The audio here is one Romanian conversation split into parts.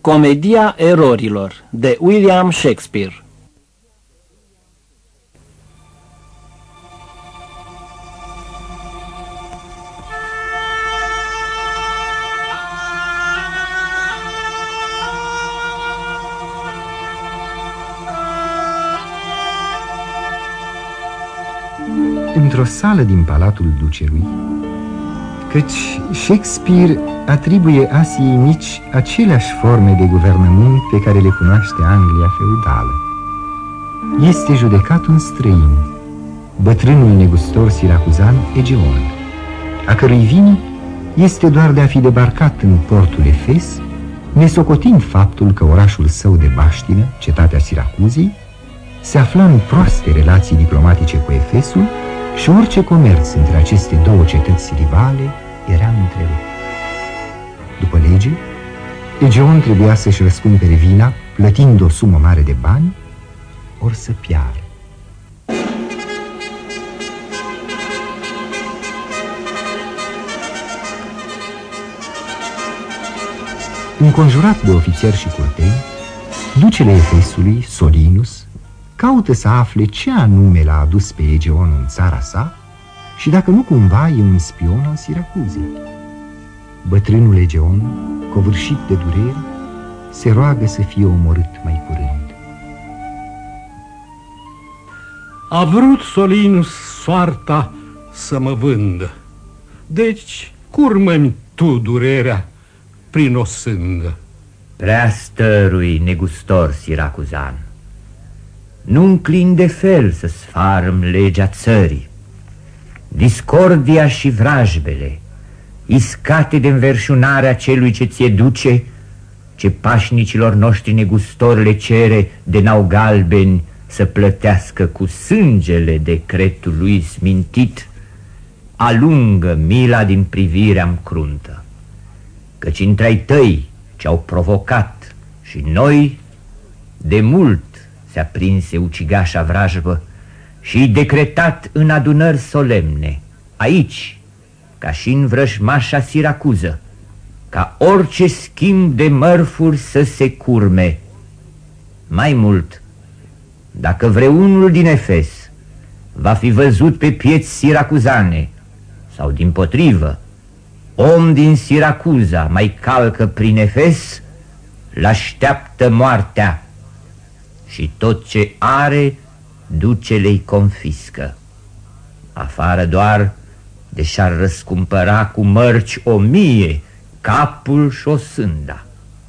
Comedia erorilor de William Shakespeare. Într-o sală din Palatul Ducelui, căci Shakespeare atribuie Asiei Mici aceleași forme de guvernământ pe care le cunoaște Anglia feudală. Este judecat un străin, bătrânul negustor siracuzan Egeon, a cărui vin este doar de a fi debarcat în portul Efes, nesocotind faptul că orașul său de baștină, cetatea Siracuzii, se afla în proaste relații diplomatice cu Efesul și orice comerț între aceste două cetăți rivale era întrerupt. După lege, Egeon trebuia să-și răscumpere vina, plătind o sumă mare de bani, ori să piară. Înconjurat de ofițeri și curteni, ducele Efesului, Solinus, caută să afle ce anume l-a adus pe Egeon în țara sa și dacă nu cumva e un spion al Siracuzei. Bătrânul Egeon, covârșit de durere, se roagă să fie omorât mai curând. A vrut Solinus soarta să mă vândă, deci curmă-mi tu durerea prin o sândă. Prea stărui, negustor siracuzan, nu înclin de fel să sfarăm legea țării. Discordia și vrajbele, iscate de înverșunarea celui ce ție duce, ce pașnicilor noștri negustori le cere de n-au galbeni să plătească cu sângele decretul lui smintit, alungă mila din privirea-mi cruntă, căci între-ai tăi ce-au provocat și noi, de mult se aprinse ucigașa vrajbă și decretat în adunări solemne, aici, ca și în vrăjmașa Siracuză, ca orice schimb de mărfuri să se curme. Mai mult, dacă vreunul din Efes va fi văzut pe pieți siracuzane, sau dimpotrivă, om din Siracuza mai calcă prin Efes, l-așteaptă moartea și tot ce are duce-le-i confiscă, afară doar de și-ar răscumpăra cu mărci 1000 capul și o sânda.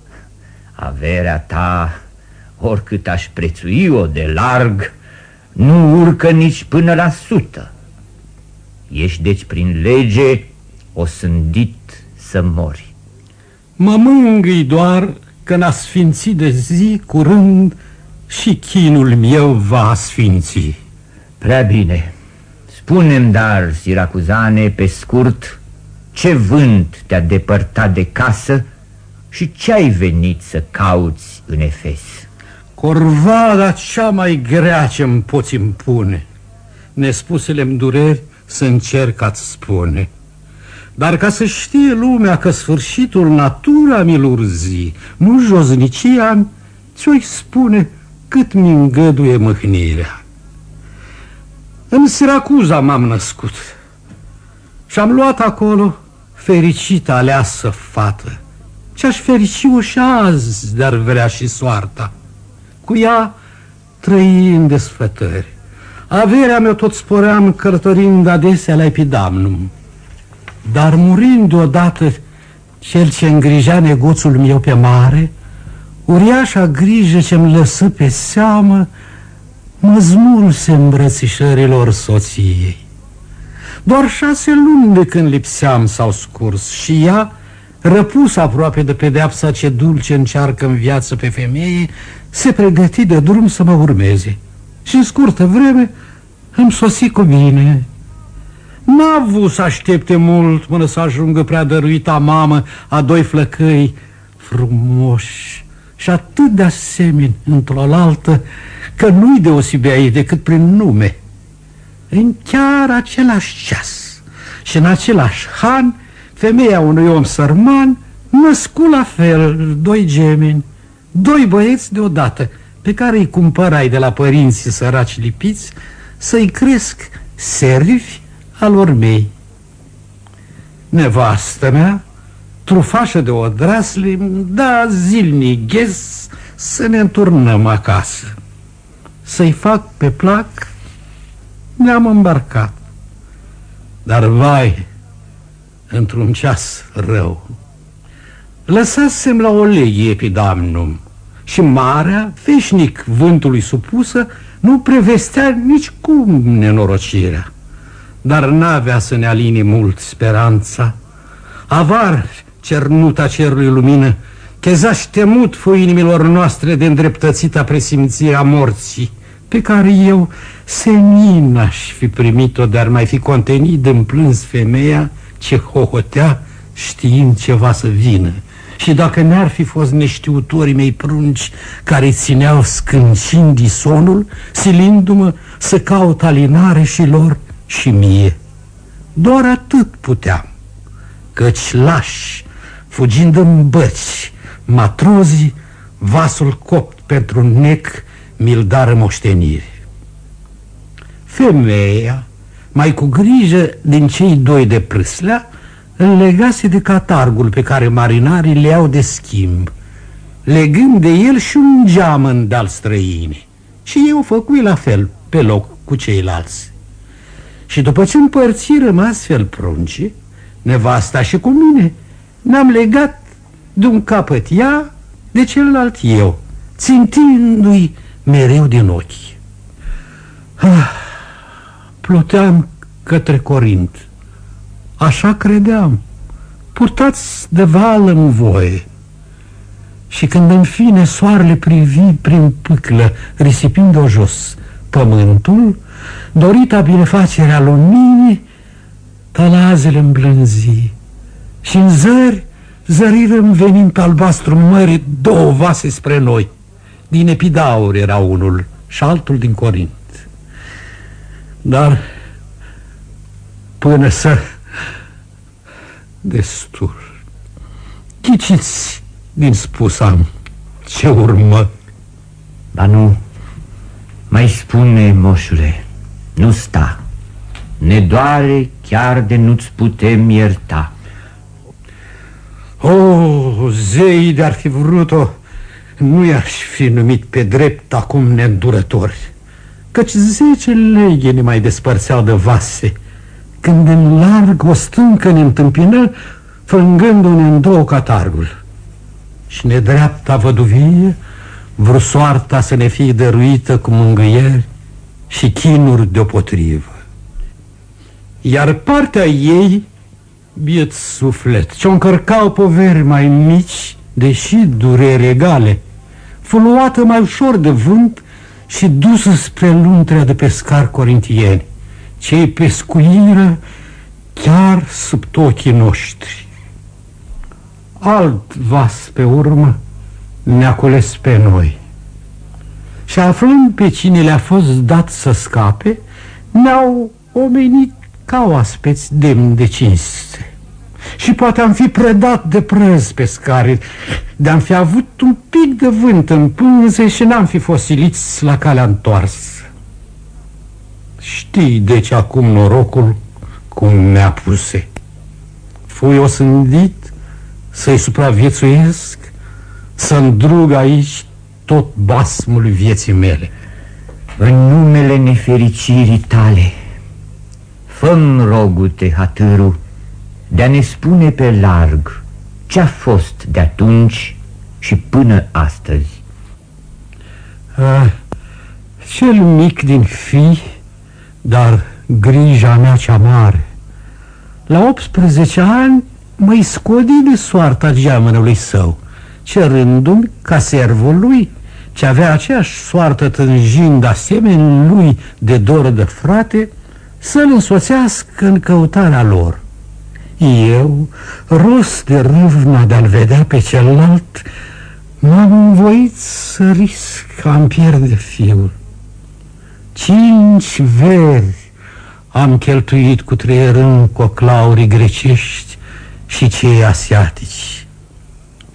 Averea ta, oricât aș prețui-o de larg, nu urcă nici până la 100. Ești deci prin lege osândit să mori. Mă mângâi doar că n-a sfințit de zi curând și chinul meu va sfinți. Prea bine. Spune-mi dar, siracuzane, pe scurt, ce vânt te-a depărtat de casă și ce-ai venit să cauți în Efes? Corvada cea mai grea ce-mi poți impune, nespusele-mi dureri să încerc a-ți spune. Dar ca să știe lumea că sfârșitul natura mi-l urzi, nu josnicia, ți-o-i spune cât mi îngăduie mâhnirea. În Siracuza m-am născut și-am luat acolo fericită aleasă fată, ce-aș ferici-o și azi, dar vrea și soarta. Cu ea trăi în desfătări, averea mea tot spoream călătorind adesea la Epidamnum. Dar murind deodată cel ce îngrija negoțul meu pe mare, uriașa grijă ce-mi lăsă pe seamă mă smulse îmbrățișărilor soției. Doar 6 luni de când lipseam s-au scurs și ea, răpusă aproape de pedeapsa ce dulce încearcă în viață pe femeie, se pregăti de drum să mă urmeze și în scurtă vreme îmi sosi cu mine. N-a avut să aștepte mult până să ajungă prea dăruita mamă a 2 flăcăi frumoși și atât de asemeni într-o-laltă că nu-i deosebea ei decât prin nume. În chiar același ceas și în același han, femeia unui om sărman născut la fel 2 gemeni, 2 băieți deodată, pe care îi cumpărai de la părinții săraci lipiți să-i cresc servi al lor mei. Nevastă mea, trufașă de odrasle, da zilnic ghez să ne înturnăm acasă. Să-i fac pe plac, ne-am îmbarcat. Dar vai, într-un ceas rău, lăsasem la o leghe epidamnum și marea, veșnic vântului supusă, nu prevestea nici cum nenorocirea. Dar n-avea să ne aline mult speranța. Avar cernuta cerului lumină, chezaș temut fu inimilor noastre de îndreptățita presimțirea morții, pe care eu senin aș fi primit-o, dar mai fi contenit în plâns femeia ce hohotea știind ceva să vină. Și dacă n-ar fi fost neștiutorii mei prunci care țineau scâncind sonul, silindu-mă să caut alinare și lor și mie. Doar atât puteam, căci lași, fugind în băci, matrozii, vasul copt pentru nec mi-l dară moștenire. Femeia, mai cu grijă din cei 2 de prâslea, îl legase de catargul pe care marinarii le iau de schimb, legând de el și un geamăn de-al străine. Și eu făcui la fel, pe loc cu ceilalți. Și după ce împărțirăm astfel prunci, nevasta și cu mine, ne-am legat de un capăt ea, de celălalt eu, țintindu-i mereu din ochi. Pluteam către Corint. Așa credeam, purtați de val în voie. Și când în fine soarele privi prin pâclă, risipind-o jos pământul, dorita binefacerea luminii, talazele îmblânzi și în zări zărirăm venind pe albastru mării 2 vase spre noi. Din Epidaur era unul și altul din Corint. Dar până să... destul. Ghiciți din spus am ce urmă. Ba nu, mai spune, moșule, nu sta. Ne doare chiar de nu-ți putem ierta. O, zei de-ar fi vrut-o, nu i-aș fi numit pe drept acum neîndurători, căci 10 leghe ne mai despărțeau de vase, când în larg o stâncă ne întâmpină, frângându-ne în 2 catargul. Și nedreapta văduvie vrut soarta să ne fie dăruită cu mângâieri și chinuri deopotrivă. Iar partea ei, biet suflet, ce-o încărcau poveri mai mici, deși dureri egale, fu luată mai ușor de vânt și dusă spre luntrea de pescari corintieni, ce-i pescuiră chiar sub ochii noștri. Alt vas pe urmă ne-a cules pe noi și aflând pe cine le-a fost dat să scape, ne-au omenit ca oaspeți demni de cinste. Și poate am fi predat de prăz pescari, de-am fi avut un pic de vânt în pânze și n-am fi fost siliți la calea întoarsă. Știi deci acum norocul cum ne-a puse. Fui osândit să-i supraviețuiesc, să îndrug aici tot basmul vieții mele. În numele nefericirii tale, fă-mi, rogu-te, hatârul, de-a ne spune pe larg ce-a fost de atunci și până astăzi. Cel mic din fii, dar grija mea cea mare. La 18 ani mă-i scodi de soarta geamănului său, cerându-mi ca servul lui, ce avea aceeași soartă tânjind asemenea lui de doră de frate, să-l însoțească în căutarea lor. Eu, rost de râvna de-a-l vedea pe celălalt, m-am învoit să risc că-mi pierde fiul. 5 veri am cheltuit cu treierând coclaurii grecești și cei asiatici.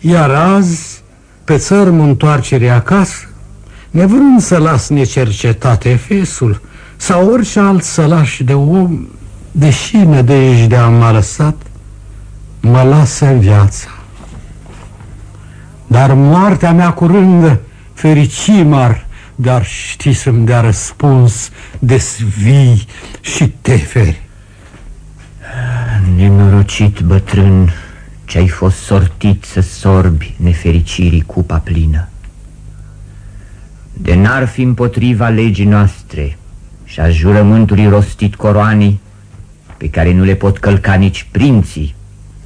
Iar azi, pe țărmă întoarcere acasă, nevrând să las necercetat Efesul sau orice alt sălaș de om, deși nădejdea m-a lăsat, mă lasă viața. Dar moartea mea curândă fericimar, dar știi să-mi dea răspuns de svii și teferi. Nenorocit bătrân, ce-ai fost sortit să sorbi nefericirii cupa plină. De n-ar fi împotriva legii noastre și a jurământului rostit coroanii, pe care nu le pot călca nici prinții,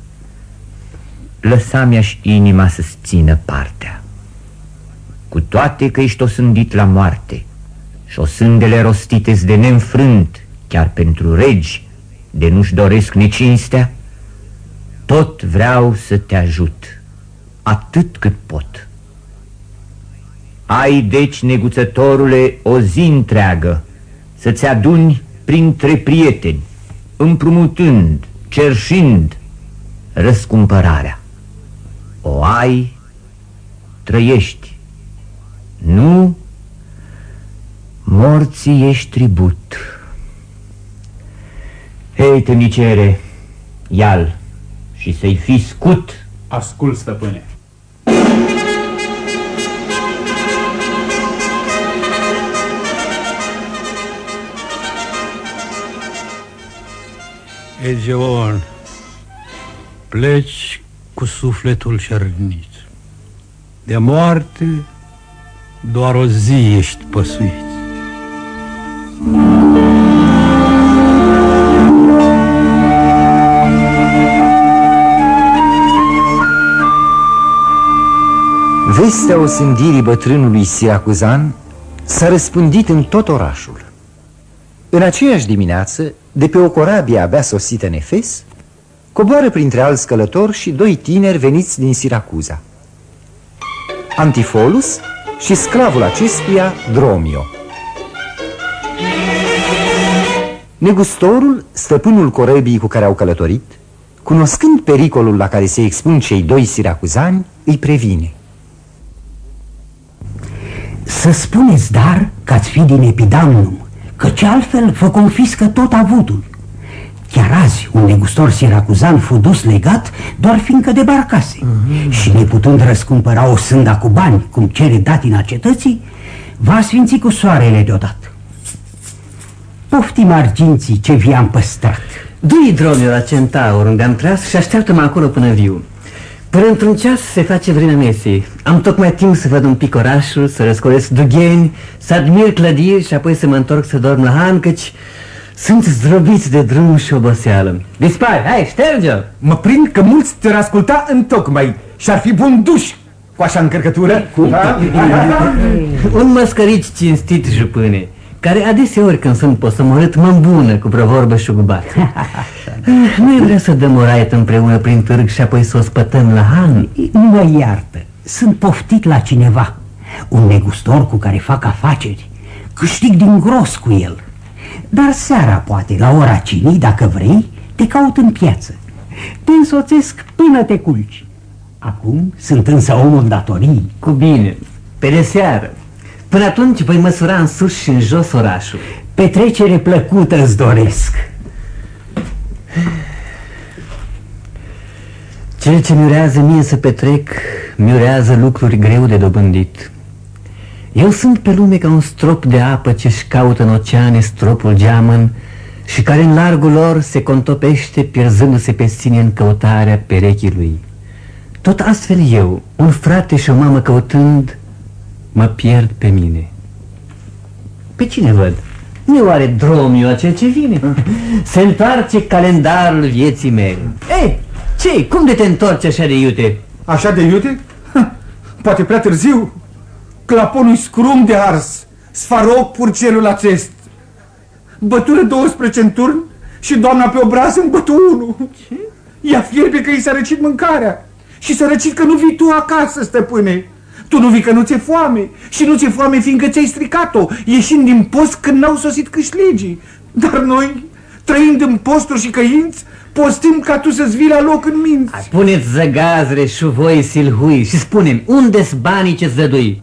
lăsa-mi-aș inima să-ți țină partea. Cu toate că ești osândit la moarte și osândele rostite-s de neînfrânt, chiar pentru regi, de nu-și doresc necinstea, tot vreau să te ajut, atât cât pot. Ai deci, neguțătorule, o zi întreagă să-ți aduni printre prieteni, împrumutând, cerșind răscumpărarea. O ai, trăiești, nu, morții ești tribut. Hei, tâmnicere, ia-l și să-i fii scut. Ascult, stăpâne. Egeon, pleci cu sufletul cernit. De moarte doar o zi ești păsuit. Vestea osândirii bătrânului siracuzan s-a răspândit în tot orașul. În aceeași dimineață, de pe o corabie abia sosită în Efes, coboară printre alți călători și doi tineri veniți din Siracuza, Antifolus și sclavul acestuia, Dromio. Negustorul, stăpânul corăbii cu care au călătorit, cunoscând pericolul la care se expun cei doi siracuzani, îi previne. Să spuneți, dar, că ați fi din Epidamnum, căci altfel vă confiscă tot avutul. Chiar azi un negustor siracuzan fu dus legat doar fiindcă debarcase și neputând răscumpăra o sânda cu bani, cum cere datina cetății, va sfinți cu soarele deodată. Poftim arginții ce vi-am păstrat. Du-i, Dromio, la Centaur, unde am tras și așteaptă-mă acolo până viu. Până într-un ceas se face vremea mesei. Am tocmai timp să văd un pic orașul, să răscolesc dugheni, să admir clădiri și apoi să mă întorc să dorm la han, căci sunt zdrobiți de drum și oboseală. Dispari, hai, șterge-o! Mă prind că mulți te-ar asculta întocmai și ar fi bun duș cu așa încărcătură. Un măscărici cinstit, jupâne, care adeseori când sunt posomorât mă îmbună cu vreo vorbă șugubat. Nu-i vrea să dăm o raită împreună prin târg și apoi să o spătăm la han? Nu mă iartă, sunt poftit la cineva, un negustor cu care fac afaceri. Câștig din gros cu el. Dar seara, poate, la ora cinii, dacă vrei, te caut în piață. Te însoțesc până te culci. Acum sunt însă omul datorii. Cu bine, pe de seară. Până atunci voi măsura în sus și în jos orașul. Petrecere plăcută îți doresc. Cel ce miurează mie să petrec, miurează lucruri greu de dobândit. Eu sunt pe lume ca un strop de apă ce-și caută în oceane stropul geamăn și care în largul lor se contopește pierzându-se pe sine în căutarea perechii lui. Tot astfel eu, un frate și o mamă căutând, mă pierd pe mine. Pe cine văd? Nu oare Dromio acel ce vine? Se întoarce calendarul vieții mele. Ei, ce? Cum de te întorci așa de iute? Așa de iute? Poate prea târziu. Claponul scrum de ars, sfaroc purcelul acest. Bătură 12 în turn și doamna pe obraz îmi bătu 1. Ce? Ea fierbe că i s-a răcit mâncarea și s-a răcit că nu vii tu acasă, stăpâne. Tu nu vii că nu ți-e foame și nu ți-e foame fiindcă ți-ai stricat-o, ieșind din post când n-au sosit câșligii. Dar noi, trăind în posturi și căinți, postim ca tu să-ți vii la loc în minți. Puneți zăgazre și voi silhui și spune-mi, unde-s banii ce-ți dădui?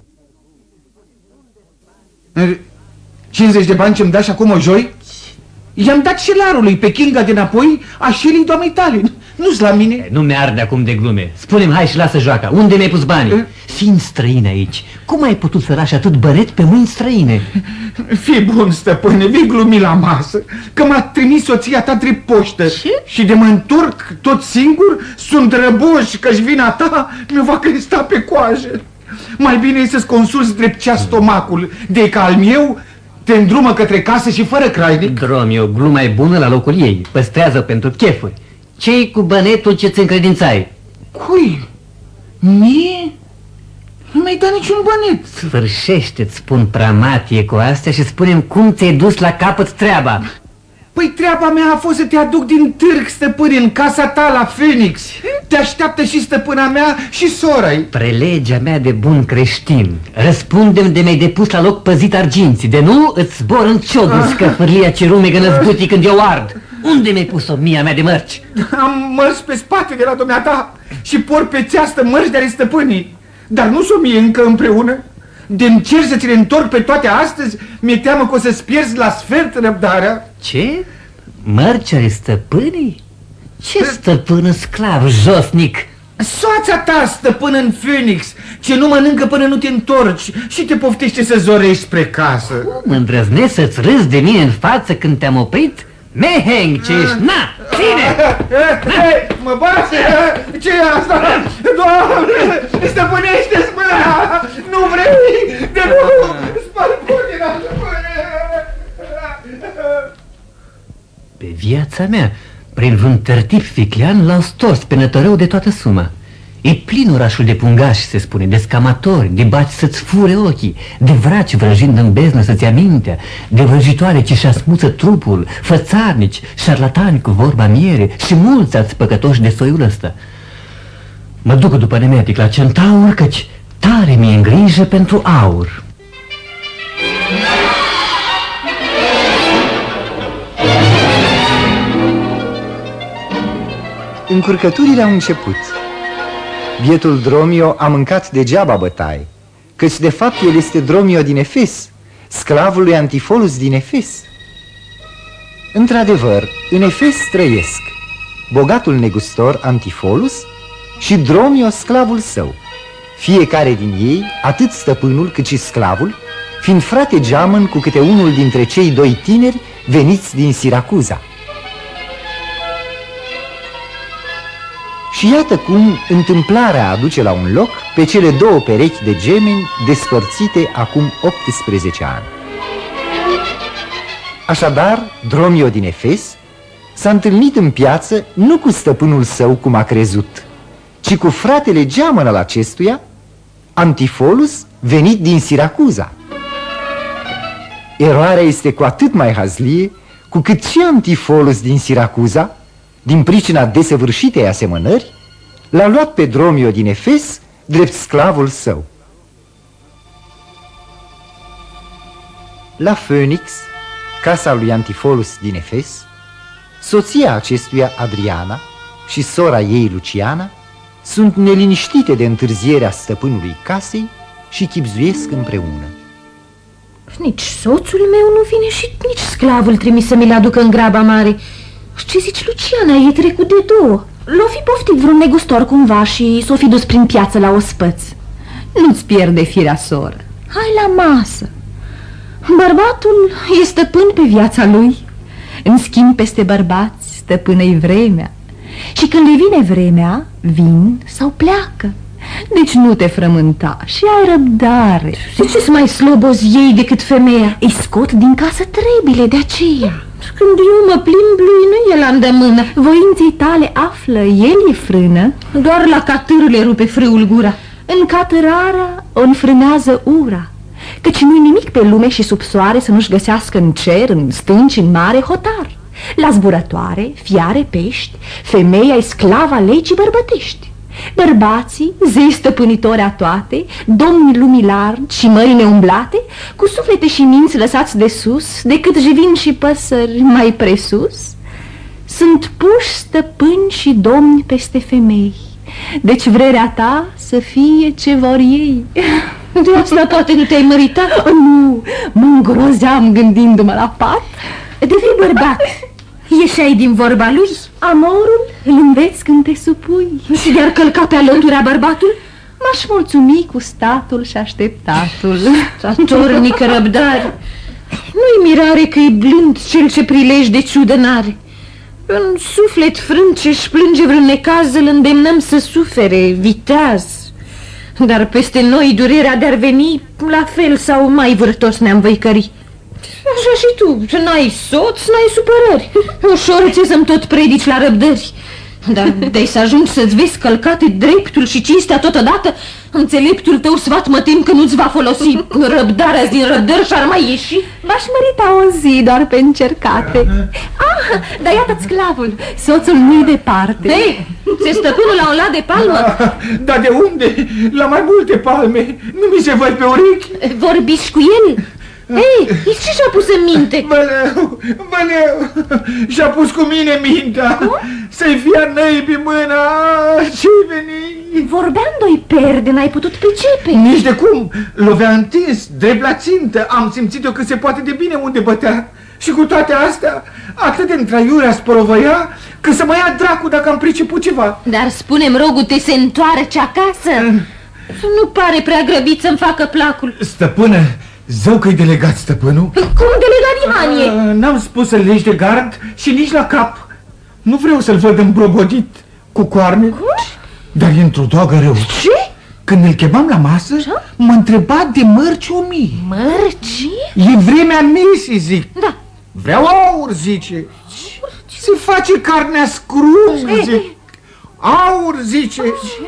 50 de bani ce-mi dai și acum o joi? I-am dat șelarului pe Kinga de înapoi a șelii doamnei tale. Nu-s la mine. Nu mi-arde acum de glume. Spune-mi, hai și lasă joaca. Unde mi-ai pus banii? Fiind străin aici, cum ai putut să lași atât bănet pe mâini străine? Fii bun, stăpâne, vii glumi la masă, că m-a trimis soția ta drept poștă. Ce? Și de mă întorc tot singur, sunt răboși că-și vina ta mi va cresta pe coajă. Mai bine e să-ți consulți drept cea stomacul, de că al meu te îndrumă către casă și fără crainic. Dromio, gluma e bună la locul ei. Păstrează pentru chefuri. Ce-i cu bănetul ce-ți încredințai? Cui? Mie? Nu mi-ai dat niciun bănet. Sfârșește-ți, spun pramatie cu astea și spune-mi cum ți-ai dus la capăt treaba. Păi treaba mea a fost să te aduc din târg, stăpâne, în casa ta la Phoenix. Te așteaptă și stăpâna mea și sora-i. Prelegea mea de bun creștin, răspundem de mi-ai depus la loc păzit arginții. De nu, îți zbor în ciodul scăfârlia ce rumegă năzbutii când eu ard. Unde mi-ai pus-o mia mea de mărci? Am mărci pe spate de la dumneata și por pe țeastă mărci de ale stăpânii. Dar nu s-o mie încă împreună. De-mi cer să ți le întorc pe toate astăzi, mi-e teamă că o să-ți pierzi la sfert răbdarea. Ce? Mărci ale stăpânii? Ce stăpână sclav josnic? Soața ta, stăpână în Phoenix, ce nu mănâncă până nu te întorci și te poftește să zorești spre casă. Cum îndrăznesc să-ți râzi de mine în față când te-am oprit? Meheng, ce ești? Na, ține! Mă base! Ce e asta? Doamne, stăpânește-ți mâna! Nu vrei? De nu! Spar putina, stăpâne! Pe viața mea, prin vreun tertip ficlean, l-au stors pe nătărău de toată suma. E plin orașul de pungași, se spune, de scamatori, de baci să-ți fure ochii, de vraci vrăjind în beznă să-ți ia mintea, de vrăjitoare ce-și asmuță trupul, fățarnici, șarlatani cu vorba miere și mulți alți păcătoși de soiul ăsta. Mă duc după Nemetic la Centaur, căci tare mi-e în grijă pentru aur. Încurcăturile au început. Bietul Dromio a mâncat degeaba bătaie, căci de fapt el este Dromio din Efes, sclavul lui Antifolus din Efes. Într-adevăr, în Efes trăiesc bogatul negustor Antifolus și Dromio, sclavul său, fiecare din ei, atât stăpânul cât și sclavul, fiind frate geamăn cu câte unul dintre cei doi tineri veniți din Siracuza. Și iată cum întâmplarea aduce la un loc pe cele două perechi de gemeni despărțite acum 18 ani. Așadar, Dromio din Efes s-a întâlnit în piață nu cu stăpânul său cum a crezut, ci cu fratele geamăn al acestuia, Antifolus, venit din Siracuza. Eroarea este cu atât mai hazlie cu cât și Antifolus din Siracuza, din pricina desăvârșitei asemănări, l-a luat pe Dromio din Efes drept sclavul său. La Phoenix, casa lui Antifolus din Efes, soția acestuia, Adriana, și sora ei, Luciana, sunt neliniștite de întârzierea stăpânului casei și chibzuiesc împreună. Nici soțul meu nu vine și nici sclavul trimis să mi-l aducă în graba mare. Ce zici, Luciana, e trecut de două. L-o fi poftit vreun negustor cumva și s-o fi dus prin piață la ospăț. Nu-ți pierde firea, soră. Hai la masă. Bărbatul e stăpân pe viața lui. În schimb, peste bărbați stăpână-i vremea. Și când le vine vremea, vin sau pleacă. Deci nu te frământa și ai răbdare. De ce-s mai slobozi ei decât femeia? Îi scot din casă trebile, de aceea. Când eu mă plimb, lui nu e la îndemână. Voinței tale află, el e frână. Doar la catâr le rupe frâul gura. În catărarea o înfrânează ura. Căci nu-i nimic pe lume și sub soare să nu-și găsească în cer, în stânci, în mare, hotar. La zburătoare, fiare, pești, femeia-i sclava legii bărbătești. Bărbații, zei stăpânitori a toate, domni lumii largi și mări neumblate, cu suflete și minți lăsați de sus, decât jivin și păsări mai presus, sunt puși stăpâni și domni peste femei. Deci vrerea ta să fie ce vor ei. De asta poate nu te-ai măritat? Nu, mă îngrozeam gândindu-mă la pat. Devii bărbat, ieșeai din vorba lui. Amorul îl înveți când te supui. Și de-ar călca pe alăturea bărbatul, m-aș mulțumi cu statul și așteptatul. Statornică răbdare. Nu-i mirare că e blând cel ce prilej de ciudă n-are. Un suflet frânt ce-și plânge vreun necaz, îl îndemnăm să sufere, viteaz. Dar peste noi durerea de-ar veni, la fel sau mai vârtos ne-am văicări. Așa și tu, n-ai soț, n-ai supărări. Ușor ce să-mi tot predici la răbdări. Dar de-ai să ajungi să-ți vezi călcate dreptul și cinstea totodată, înțeleptul tău sfat mă tem că nu-ți va folosi. Răbdarea din răbdări și-ar mai ieși. V-aș mărita o zi doar pe încercate. Dar iată-ți sclavul, soțul nu-i departe. Hei, ți-e stăpânul la un lat de palmă? Dar de unde? La mai multe palme. Nu mi se văd pe urechi. Vorbiți cu el? Ei, ce și-a pus în minte? Băleu, și-a pus cu mine mintea. Să-i fie năibii mâna. Ce-i veni? Vorbeam doi perde, n-ai putut pricepe. Nici de cum. Lovea întins, drept la țintă. Am simțit-o cât se poate de bine unde bătea. Și cu toate astea, atât de întraiurea sporovăia, că să mă ia dracu dacă am priceput ceva. Dar spune-mi, rogute, se întoarce acasă? Nu pare prea grăbit să-mi facă placul. Stăpână, zău că-i delegat stăpânul. Cum delegat Ivanie? N-am spus să-l legi de gard și nici la cap. Nu vreau să-l văd îmbrobodit cu coarne. Dar e într-o doagă rău. Ce? Când îl chemam la masă, mă întreba de mărci 1000. Mărci? E vremea mesii, zic. Da. Vreau aur, zice. Se face carnea scrum, zic. Aur, zice.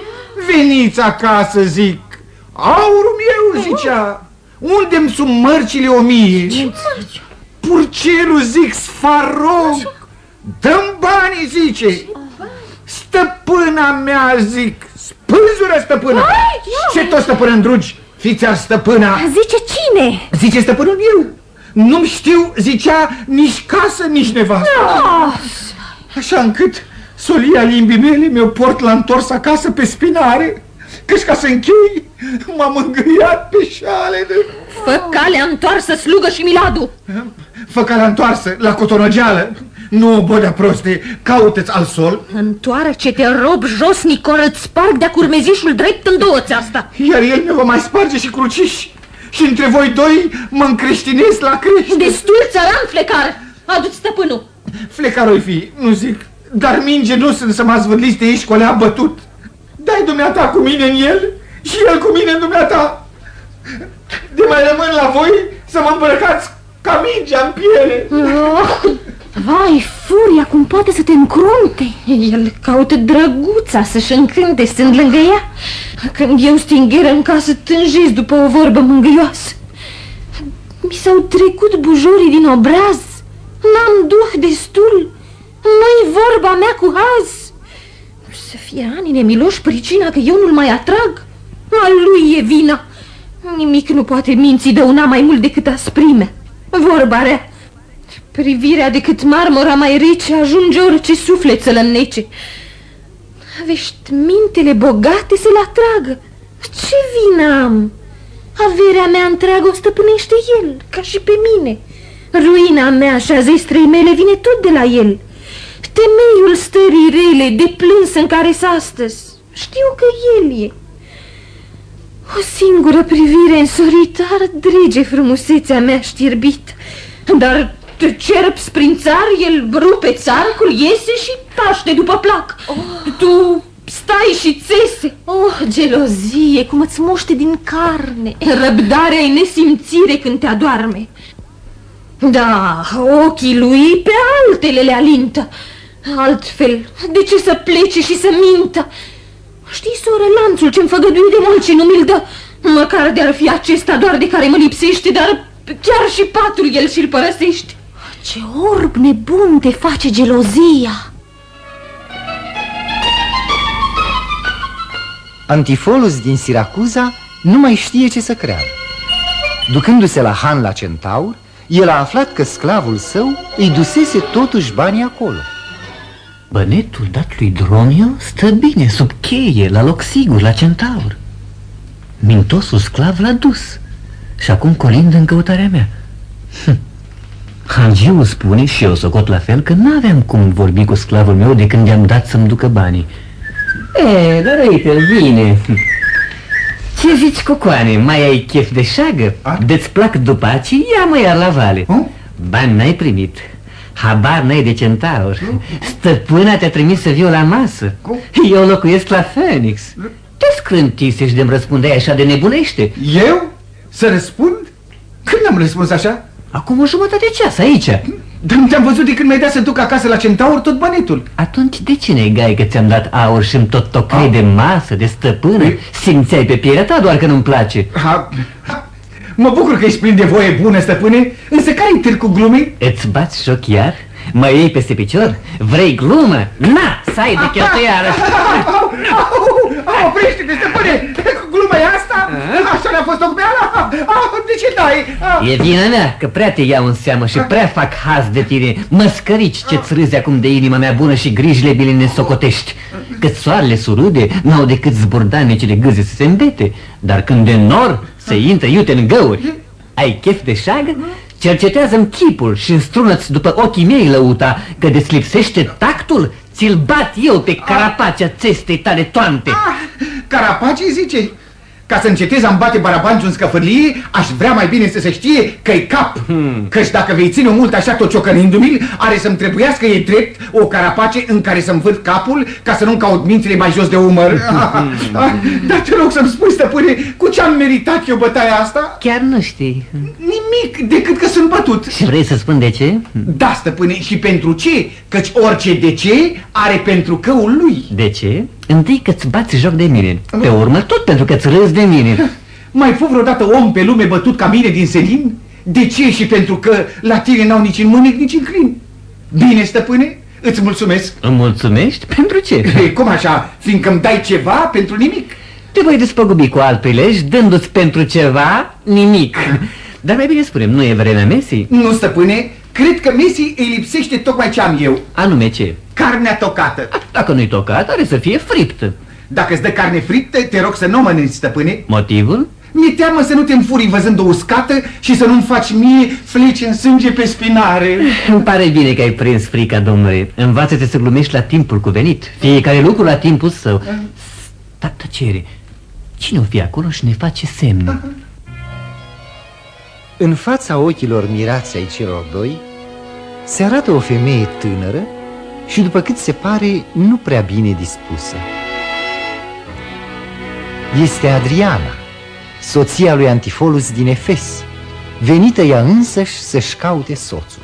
Veniți acasă, zic. Aurul meu, zicea. Unde-mi sunt mărcile 1000? Purcerul, zic, sfarog. Dă-mi banii, zice. Stăpâna mea, zic. Spânzură, stăpână. Ce tot stăpână îndrugi? Fiți-ar stăpâna. Zice cine? Zice stăpânul eu. Nu-mi știu, zicea, nici casă, nici nevastă. Așa încât solia limbii mele mi-o port la întors acasă pe spinare, căci ca să închei m-am îngâiat pe șale de... Fă calea întoarsă, slugă și miladu. Fă calea întoarsă, la cotonogeală. Nu, bodea proste, caută-ți al sol. Întoarce-te, rob jos, Nicol, îți sparg de-a curmezișul drept în două asta. Iar el mi-o va mai sparge și cruciși. Și între voi doi mă încreștinez la crește. Destul, țăran, flecar. Adu-ți stăpânul. Flecar-o-i fi, nu zic. Dar minge nu sunt să mă zvârliți de aici cu alea bătut. Dai dumneata cu mine în el și el cu mine în dumneata. De mai rămân la voi să mă îmbrăcați ca mingea în piele. Vai, furia, cum poate să te încrunte. El caută drăguța să-și încânte stând lângă ea. Când eu stingheră în casă tânjesc după o vorbă mângâioasă. Mi s-au trecut bujorii din obraz. N-am duh destul. Nu-i vorba mea cu haz. Să fie ani nemiloși pricina că eu nu-l mai atrag. A lui e vina. Nimic nu poate minți dăuna mai mult decât asprime. Vorba rea. Privirea decât marmura mai rece ajunge orice suflet să-l înnece. Avești mintele bogate să-l atragă. Ce vină am? Averea mea întreagă o stăpânește el, ca și pe mine. Ruina mea și a zestrei mele vine tot de la el. Temeiul stării rele de plâns în care s astăzi, știu că el e. O singură privire însoritară drege frumusețea mea știrbită. Dar te cerpi prin țar, el rupe țarcul, iese și paște după plac. Tu stai și țese. Gelozie, cum îți moște din carne. Răbdarea-i nesimțire când te adoarme. Da, ochii lui pe altele le alintă. Altfel, de ce să plece și să mintă? Știi, soră, lanțul ce-mi făgăduie de mult și nu mi-l dă. Măcar de-ar fi acesta doar de care mă lipsește, dar chiar și patul el și-l părăsește. Ce orb nebun te face gelozia! Antifolus din Siracuza nu mai știe ce să creadă. Ducându-se la Han la Centaur, el a aflat că sclavul său îi dusese totuși banii acolo. Bănetul dat lui Dromio stă bine, sub cheie, la loc sigur, la Centaur. Mintosul sclav l-a dus și acum colindă în căutarea mea. Hangiul spune, și eu socot la fel, că n-aveam cum vorbi cu sclavul meu de când i-am dat să-mi ducă banii. Dar uite-l, vine. Ce zici, Cocoane, mai ai chef de șagă? De-ți plac dupacii? Ia-mă iar la vale. Bani n-ai primit, habar n-ai de Centaur. Stăpâna te-a trimis să viu la masă. Eu locuiesc la Phoenix. Te scrântisești de-mi răspundeai așa de nebunește. Eu? Să răspund? Când am răspuns așa? Acum o jumătate de ceas, aici. Dar nu te-am văzut de când mi-ai dat să duc acasă la Centaur tot bănetul. Atunci de ce negai că ți-am dat aur și-mi tot tocai de masă, de stăpână? Simțeai pe pielea ta doar că nu-mi place. Mă bucur că ești plin de voie bună, stăpâne, însă care-i târg cu glume? Îți bați joc iar? Mă iei peste picior? Vrei glumă? Na, să ai de cheltuială! Oprește-te, stăpâne! Gluma e asta? Așa ne-a fost tocmeala? De ce dai? E vina mea că prea te iau în seamă și prea fac haz de tine. Măscărici ce-ți râzi acum de inima mea bună și grijile bine ne socotești. Cât soarele surude, n-au decât zburdanecele gâze să se îmbete. Dar când de nor se intră iute în găuri. Ai chef de șagă? Cercetează-mi chipul și înstrună-ți după ochii mei, lăuta, că de-ți lipsește tactul, ți-l bat eu pe carapacea țestei tale toante. Carapacii, zice? Ca să încetezi a-mi bate barabanciul în scăfârlie, aș vrea mai bine să se știe că-i cap. Căci dacă vei ține-o mult așa tot ciocănindu-mi, are să-mi trebuiască e drept o carapace în care să-mi vârt capul, ca să nu-mi caut mințile mai jos de umăr. Dar te rog să-mi spui, stăpâne, cu ce-am meritat eu bătaia asta? Chiar nu știi. Nimic, decât că sunt bătut. Și vrei să spun de ce? Da, stăpâne, și pentru ce? Căci orice de ce are pentru căul lui. De ce? Întâi că-ți bați joc de mine, pe urmă tot pentru că-ți râzi de mine. Mai fu vreodată om pe lume bătut ca mine din senin? De ce? Și pentru că la tine n-au nici în mânec, nici în crin. Bine, stăpâne, îți mulțumesc. Îmi mulțumești? Pentru ce? Cum așa? Fiindcă îmi dai ceva pentru nimic? Te voi despăgubi cu alt prilej, dându-ți pentru ceva nimic. Dar mai bine spunem, nu e vremea mesii? Nu, stăpâne, cred că mesii îi lipsește tocmai ce am eu. Anume ce? Carnea tocată. Dacă nu-i tocată, are să fie friptă. Dacă îți dă carne friptă, te rog să nu o mănânci, stăpâne. Motivul? Mi-e teamă să nu te înfurii văzând o uscată și să nu-mi faci mie fleci în sânge pe spinare. Îmi pare bine că ai prins frica, domnule. Învață-te să glumești la timpul cuvenit. Fiecare lucru la timpul său. Tăcere. Cine o fi acolo și ne face semne? În fața ochilor mirați ai celor doi se arată o femeie tânără și, după cât se pare, nu prea bine dispusă. Este Adriana, soția lui Antifolus din Efes, venită ea însăși să-și caute soțul.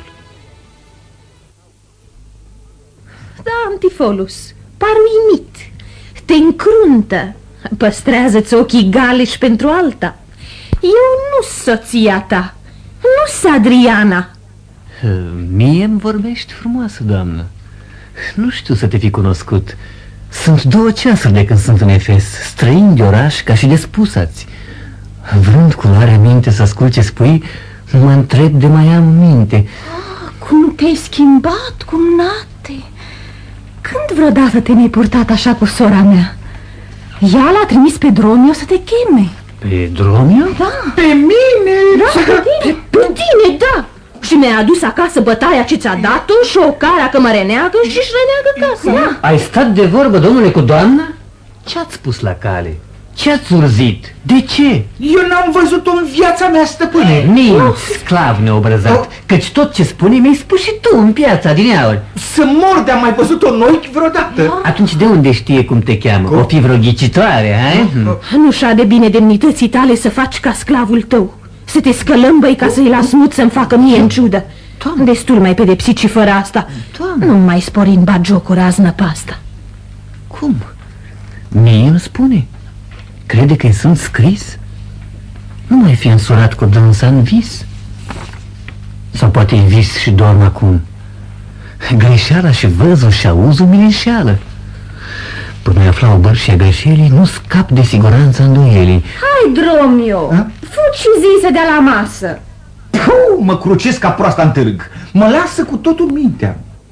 Da, Antifolus, par uimit. Te încruntă. Păstrează-ți ochii galeși pentru alta. Eu nu-s soția ta, nu-s Adriana. Mie îmi vorbești frumoasă, doamnă. Nu știu să te fi cunoscut. Sunt 2 ceasuri de când sunt în Efes, străini de oraș ca și de spusați. Vrând cu luarea minte să ascult ce spui, mă întreb de mai am minte. Cum te-ai schimbat, cumnate? Când vreodată te-ai purtat așa cu sora mea? Ea l-a trimis pe Dromio să te cheme. Pe Dromio? Da. Pe mine? Da, pe tine, da. Și mi-a adus acasă bătaia ce ți-a dat-o și o cara cămăreneagă și-și răneagă casa. Da. Ai stat de vorbă, domnule, cu doamna? Ce-ați pus la cale? Ce-ați urzit? De ce? Eu n-am văzut-o în viața mea, stăpâne. Minți, sclav neobrăzat, căci tot ce spune mi-ai spus și tu în piața din aur. Să mor de-am mai văzut-o în ochi vreodată. Atunci de unde știe cum te cheamă? O fi vreo ghicitoare, hai? Nu șade bine demnității tale să faci ca sclavul tău, să te scălămbăi ca să-i las mut să-mi facă mie în ciudă. Destul mai pedepsit și fără asta. Nu mai spori în batjocul raznă pe asta. Cum? Mie îmi spune? Crede că-i sunt scris? Nu mai fi însurat cu dânsa în vis? Sau poate în vis și dorm acum? Greșeala și văzul și auzul mi înșeală. Până afla o bărșia greșelii, nu scap de siguranța îndoielii. Hai, Dromio, fugi și zi să dea la masă. Mă crucesc ca proasta în târg. Mă lasă cu totul mintea.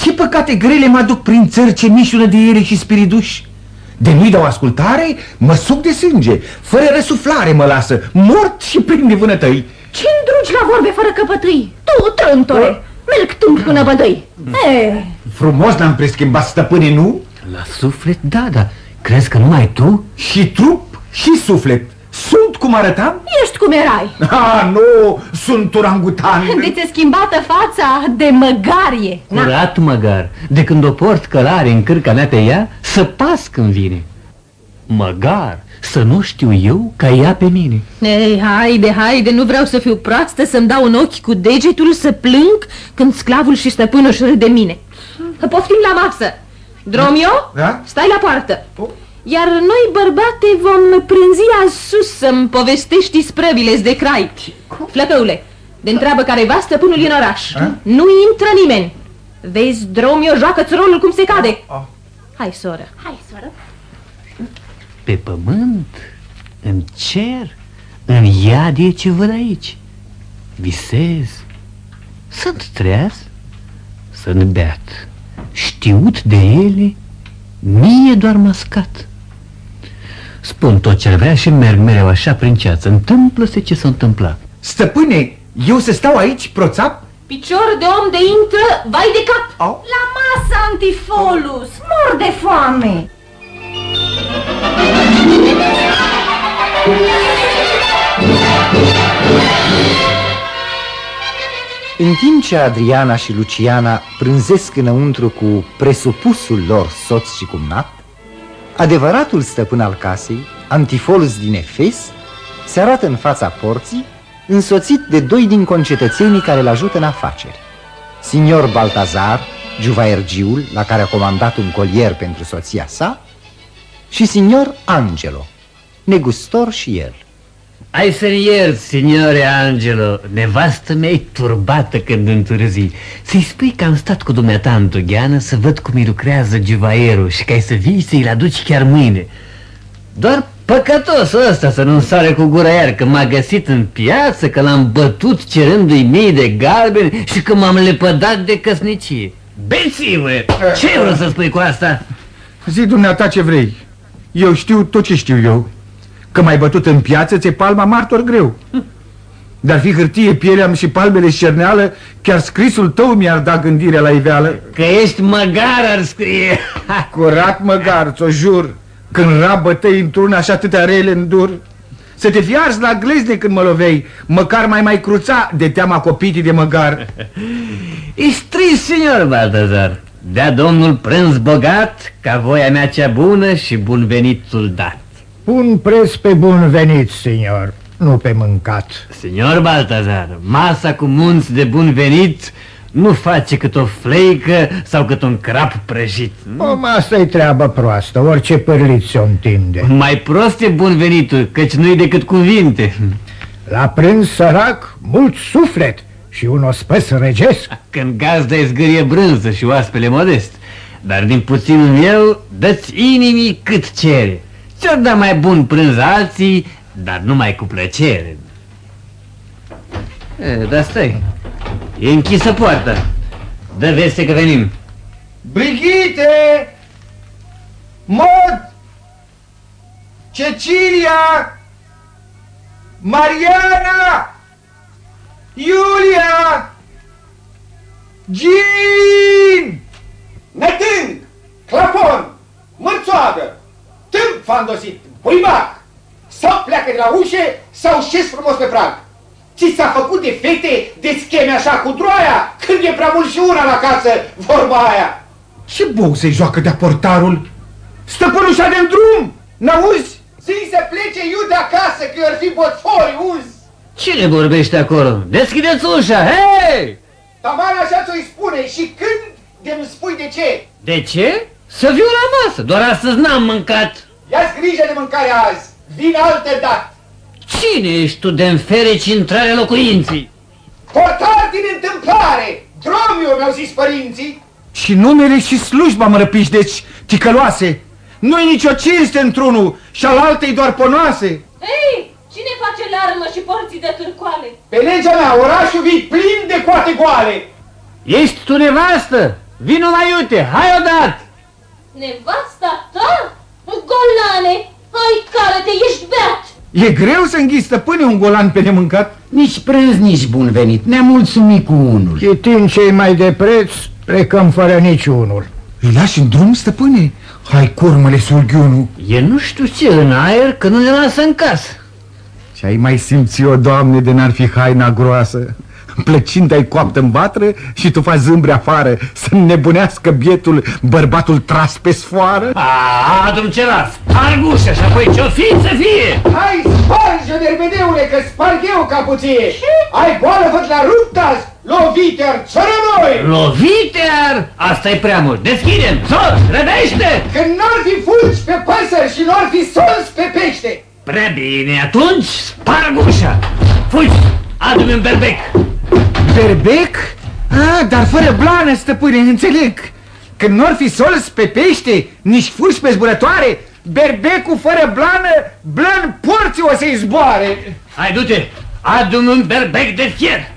Ce păcate grele mă aduc prin țări ce mișună de ele și spiriduși. De nu-i dau ascultare, mă suc de sânge, fără răsuflare mă lasă, mort și plin de vânătăi. Ce îndrugi la vorbe fără căpătâi? Tu, trântore, melc tâmp până bădăi. Frumos l-am preschimbat, stăpâne, nu? La suflet, da, dar crezi că numai tu? Și trup și suflet. Sunt cum arătam? Ești cum erai. Nu, sunt orangutan. De ți-e schimbată fața de măgarie. Curat măgar, de când o port călare în cârca mea pe ea, să pas când vine. Măgar, să nu știu eu ca ea pe mine. Ei, haide, nu vreau să fiu proastă, să-mi dau în ochi cu degetul, să plâng când sclavul și stăpânul își râd de mine. Poftim la masă. Dromio, da? Stai la poartă. Iar noi, bărbate, vom prânzi azi sus să-mi povestești isprăvile de crai. Flăcăule, de întreabă care-i stăpânul în oraș. Nu intră nimeni. Vezi, Dromio, joacă-ți rolul cum se cade. Hai, soră. Pe pământ, în cer, în iad e ce văd aici. Visez. Sunt treaz, sunt beat. Știut de ele, mie doar mascat. Spun tot ce vrea și merg mereu așa prin ceață. Întâmplă-se ce s-a întâmplat. Stăpâne, eu să stau aici, proțap? Picior de om de intră, vai de cap. La masă, Antifolus, mor de foame. În timp ce Adriana și Luciana prânzesc înăuntru cu presupusul lor soț și cumnat, adevăratul stăpân al casei, Antifolus din Efes, se arată în fața porții, însoțit de doi din concetățenii care îl ajută în afaceri. Signor Baltazar, juvaergiul la care a comandat un colier pentru soția sa, și signor Angelo, negustor și el. Ai să-mi ierți, signore Angelo, nevastă mea-i turbată când întârzi. Să-i spui că am stat cu dumneata în Tugheană să văd cum îi lucrează juvaierul și că ai să vii să-i aduci chiar mâine. Doar păcătosul ăsta să nu sare cu gura iar, că m-a găsit în piață, că l-am bătut cerându-i mii de galbeni și că m-am lepădat de căsnicie. Bețive! Ce vreau să spui cu asta? Zi dumneata ce vrei. Eu știu tot ce știu eu. Că m-ai bătut în piață, ți-e palma martor greu. Dar fi hârtie, pielea și palmele șerneală, chiar scrisul tău mi-ar da gândirea la iveală. Că ești măgar, ar scrie. Curat măgar, ți-o jur. Când rabă tăi într-una și atâtea rele îndur. Să te fi ars la glezne când mă lovei, măcar mai cruța de teama copitii de măgar. Ești trist, signor Baltazar. Dea domnul prânz bogat, ca voia mea cea bună și bun venit soldat. Pun preț pe bun venit, signor, nu pe mâncat. Signor Baltazar, masa cu munți de bun venit nu face cât o fleică sau cât un crap prăjit. O masă-i treabă proastă, orice pârlit ți-o întinde. Mai prost e bun venitul, căci nu-i decât cuvinte. La prânz sărac, mult suflet și un ospăț regesc. Când gazda e zgârie brânză și oaspele modest. Dar din puținul meu dă-ți inimii cât cere. Ți-or da mai bun prânz alții, dar numai cu plăcere. Dar stai, e închisă poarta. Dă veste că venim. Brigitte! Mod! Cecilia! Mariana! Iulia! Gin! Nătâng! Clapon! Mărțoagă! Tâmp fandosit! Buimac! Sau pleacă de la ușe sau șezi frumos pe prag. Ți s-a făcut de fete de scheme așa cu droaia când e prea mult și una la casă, vorba aia. Ce bou se joacă de-a portarul? Stăpânul și-a de-n drum, n-auzi? Zi să plece iude acasă că i-or fi botfori, uzi. Cine vorbește acolo? Deschideți ușa, hei! Tamara așa ți-o-i spune și când de-mi spui de ce? De ce? Să viu la masă, doar astăzi n-am mâncat. Ia-ți grijă de mâncare azi, vin altă dată. Cine ești tu de înfereci intrarea locuinții? Portar din întâmplare, Dromio, mi-au zis părinții. Și numele și slujba mă răpiși, deci, ticăloase. Nu-i nicio cinste într-unul și al altei doar ponoase. Hei, cine face larmă și porții de târcoale? Pe legea mea, orașul vii plin de coate goale. Ești tu nevastă? Vino mai iute, hai odată! Nevasta ta? Golane, hai cală-te, ești beat! E greu să înghiți, stăpâne, un golan pe nemâncat? Nici prânz, nici bun venit. Ne-am mulțumit cu unul. Chitind cei mai de preț, plecăm fără niciunul. Îi lași în drum, stăpâne? Hai, curmele, surghiunul. E nu știu ce în aer că nu ne lasă în casă. Ce ai mai simți, o Doamne, de n-ar fi haina groasă? Plăcinta-i coaptă în batră și tu faci zâmbri afară să nebunească bietul bărbatul tras pe sfoară? Adu-mi ceva, sparg ușa și apoi ce-o fi să fie! Hai, sparge, derbedeule, că sparg eu capuție! Ai boală, văd la ruptas! Loviter, țărănoi! Loviter? Asta-i prea mult. Deschide-mi, soț, rădește! Când n-ar fi fulgi pe păsări și n-ar fi solzi pe pește! Prea bine, atunci sparg ușa! Fugi, adu-mi un berbec! Berbec? Dar fără blană, stăpâne, înțeleg. Când n-or fi solzi pe pește, nici fulgi pe zburătoare, berbecul fără blană, blăn porții o să-i zboare. Hai, du-te, adu-mi un berbec de fier.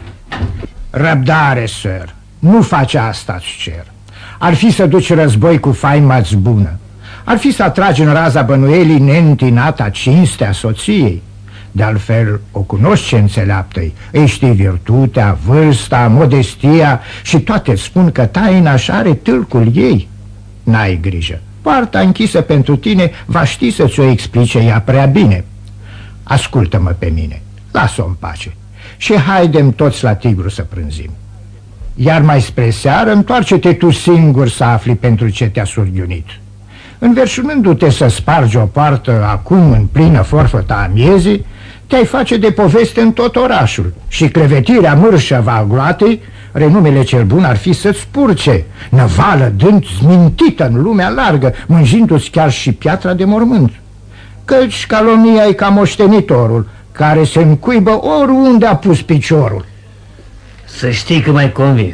Răbdare, sir. Nu faci asta-ți cer. Ar fi să duci război cu faima-ți bună. Ar fi să atragi în raza bănuielii neîntinata cinstea soției. De altfel, o cunoști ce înțeleaptă-i. Îi știi virtutea, vârsta, modestia și toate spun că taina așa are tâlcul ei. N-ai grijă. Poarta închisă pentru tine va ști să ți-o explice ea prea bine. Ascultă-mă pe mine, lasă-o în pace și haidem toți la Tigru să prânzim. Iar mai spre seară, întoarce-te tu singur să afli pentru ce te-a surghiunit. Înverșunându-te să spargi o poartă acum în plină forfătă a miezii, te-ai face de poveste în tot orașul și crevetirea mârșăva a gloatei, renumele cel bun ar fi să-ți spurce, năvală dând zmintită în lumea largă, mânjindu-ți chiar și piatra de mormânt. Căci calomnia e ca moștenitorul, care se încuibă oriunde a pus piciorul. Să știi că m-ai convins.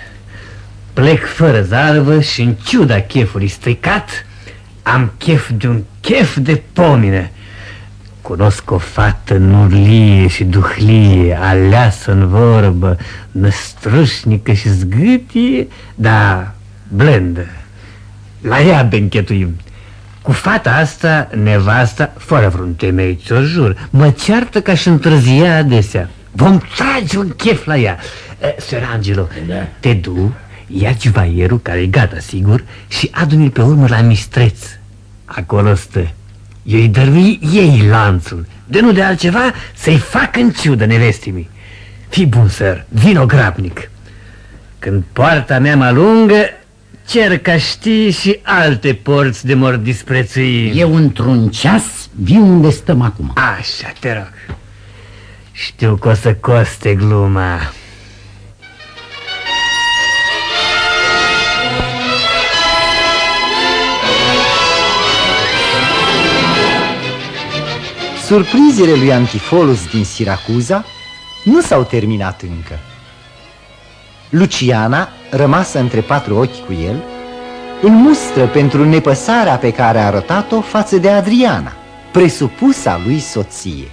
Plec fără zarvă și în ciuda chefului stricat, am chef de un chef de pomină. Cunosc o fată nurlie și duhlie, aleasă în vorbă, năstrușnică și zgâtie, dar blândă. La ea benchetuim. Cu fata asta, nevasta, fără vreun temei, ți-o jur, mă ceartă ca și întârzia adesea. Vom trage un chef la ea. Sir Angelo, da. Te du, ia civaierul, care e gata, sigur, și adu-mi pe urmă la mistreț. Acolo stă. Eu îi dărui ei lanțul, de nu de altceva, să-i fac în ciudă nevestii. Fii bun, sir, vino grabnic. Când poarta mea mă alungă, cer ca știi și alte porți de mor disprețuim. Eu într-un ceas vin unde stăm acum. Așa, te rog. Știu că o să coste gluma. Surprizele lui Antifolus din Siracuza nu s-au terminat încă. Luciana, rămasă între patru ochi cu el, îl mustră pentru nepăsarea pe care a arătat-o față de Adriana, presupusa lui soție.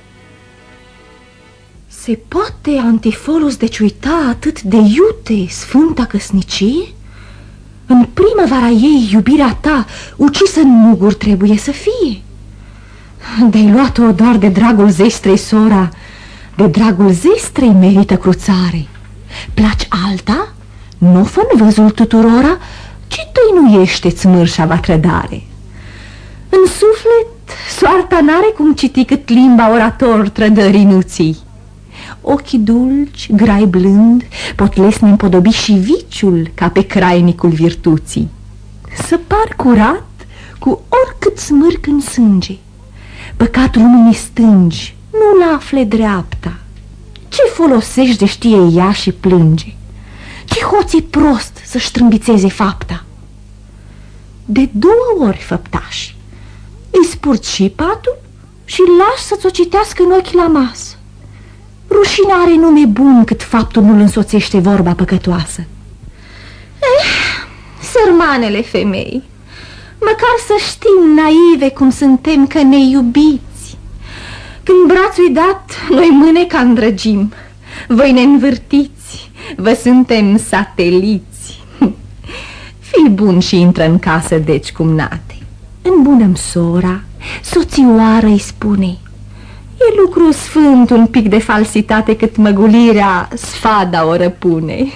Se poate, Antifolus, deci uita atât de iute sfânta căsnicie? În primăvara ei, iubirea ta, ucisă în muguri, trebuie să fie. De-ai luat-o doar de dragul zestrei, sora, de dragul zestrei merită cruțare. Placi alta? Nu fă în văzul tuturora, ci tăinuiește-ți mârșava trădare. În suflet, soarta n-are cum citi cât limba orator trădării nuții. Ochii dulci, grai blând, pot lesne împodobi și viciul ca pe crainicul virtuții. Să par curat cu oricât smârc în sânge. Păcatul luminii stângi nu-l afle dreapta. Ce folosești de știe ea și plânge? Ce hoți-i prost să-și trâmbițeze fapta? De 2 ori, făptași, îi spurci și patul și lași să-ți o citească în ochi la masă. Rușinea are nume bun cât faptul nu-l însoțește vorba păcătoasă. Sărmanele femei, măcar să știm, naive cum suntem, că ne iubiți. Când brațul-i dat, noi mâneca îndrăgim. Voi ne învârtiți, vă suntem sateliți. Fii bun și intră în casă, deci, cumnate. Îmbună-mi sora, soțioară îi spune. E lucru sfânt un pic de falsitate cât măgulirea sfada o răpune.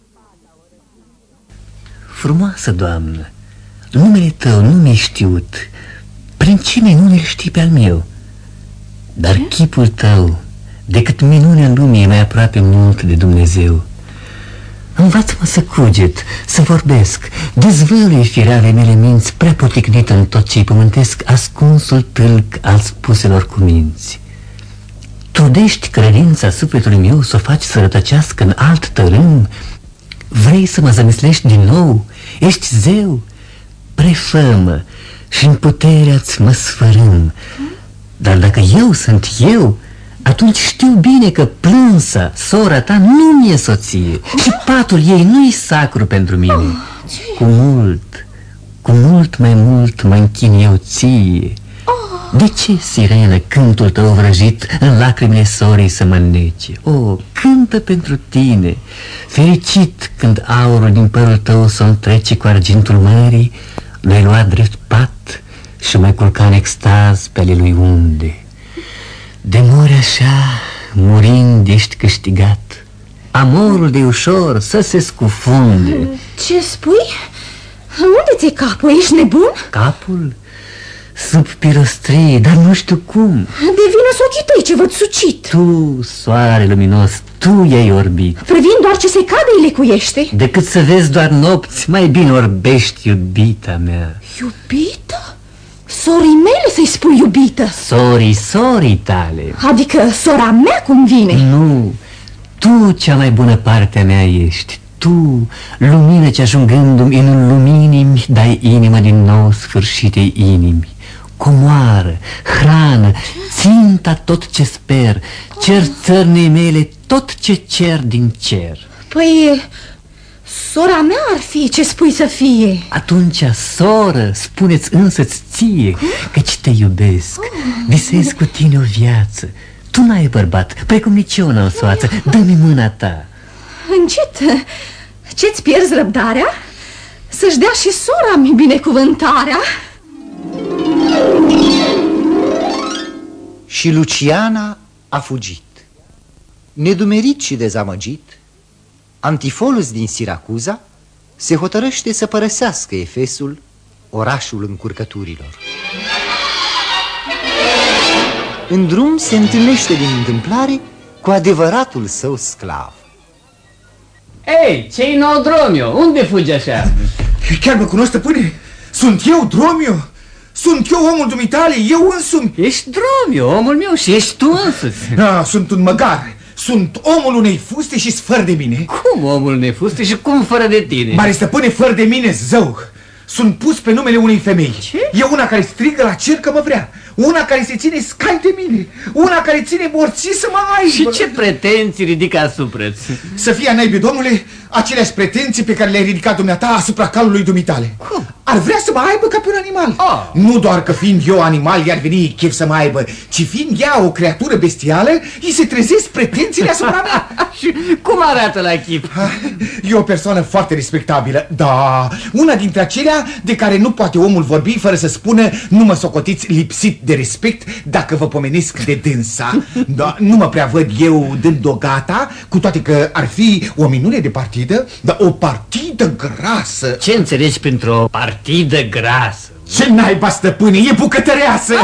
Frumoasă doamnă, numele tău nu mi-e știut. Prin ce minune îl știi pe al meu? Dar chipul tău, decât minunea lumii, e mai aproape mult de Dumnezeu. Învață-mă să cuget, să vorbesc, dezvăluie firea mele minți, prea poticnită în tot ce-i pământesc, ascunsul tâlc al spuselor cuminți. Trudești credința sufletului meu să o faci să rătăcească în alt tărâm? Vrei să mă zămislești din nou? Ești zeu? Prefă-mă și în puterea-ți mă sfărâm. Dar dacă eu sunt eu, atunci știu bine că plânsa, sora ta, nu mi-e soție și patul ei nu-i sacru pentru mine. Cu mult mai mult mă închin eu ție. De ce, sirenă, cântul tău vrăjit în lacrimile sorii să mă nece? O, cântă pentru tine, fericit când aurul din părul tău s-o întrece cu argintul mării, l-ai luat drept pat și mai culca în extaz pe ale lui unde. De mori așa, murind ești câștigat, amorul de ușor să se scufunde. Ce spui? Unde ți-e capul? Ești nebun? Capul? Sub pirostrie, dar nu știu cum. De vină s ochii tăi ce văd sucit. Tu, soare luminos, tu i-ai orbit. Privind doar ce se cade îi lecuiește. Decât să vezi doar nopți, mai bine orbești, iubita mea. Iubită? Sorii mele să-i spui iubită? Sorii tale. Adică sora mea cum vine? Nu, tu cea mai bună parte a mea ești. Tu, lumină ce ajungându-mi în lumini, dai inimă din nou sfârșitei inimi. Comoară, hrană, ținta tot ce sper, cer țărnei mele tot ce cer din cer. Păi, sora mea ar fi ce spui să fie. Atunci, soră, spune-ți însă-ți ție, căci te iubesc, visez cu tine o viață. Tu n-ai bărbat, precum nici eu n-am soață, dă-mi mâna ta. Încet, ce-ți pierzi răbdarea? Să-și dea și sora-mi binecuvântarea. Și Luciana a fugit. Nedumerit și dezamăgit, Antifolus din Siracuza se hotărăște să părăsească Efesul, orașul încurcăturilor. În drum se întâlnește din întâmplare cu adevăratul său sclav. Ei, ce-i nou, Dromio? Unde fugi așa? Chiar mă cunoști, stăpâne? Sunt eu, Dromio? Sunt eu omul dumitale, eu însumi. Ești Dromio, omul meu, și ești tu însuți. Sunt un măgar. Sunt omul unei fuste și fără de mine. Cum omul unei fuste și cum fără de tine? Mare stăpâne, fără de mine, zău. Sunt pus pe numele unei femei. Ce? E una care strigă la cer că mă vrea, una care se ține scai de mine, una care ține morții să mă aibă. Și ce pretenții ridică asupra-ți? Să fie a naibii, domnule, aceleași pretenții pe care le-ai ridicat dumneata asupra calului dumitale. Cum? Ar vrea să mă aibă ca pe un animal. Nu doar că fiind eu animal i-ar veni chef să mă aibă, ci fiind ea o creatură bestială, îi se trezesc pretențiile asupra mea. Și cum arată la chip? E o persoană foarte respectabilă, da, una dintre acelea de care nu poate omul vorbi fără să spună: nu mă socotiți lipsit de respect dacă vă pomenesc de dânsa. Da, nu mă prea văd eu dând-o gata, cu toate că ar fi o minune de partidă, dar o partidă grasă. Ce înțelegi printr-o partidă grasă? Ce naiba, stăpâne, e bucătăreasă.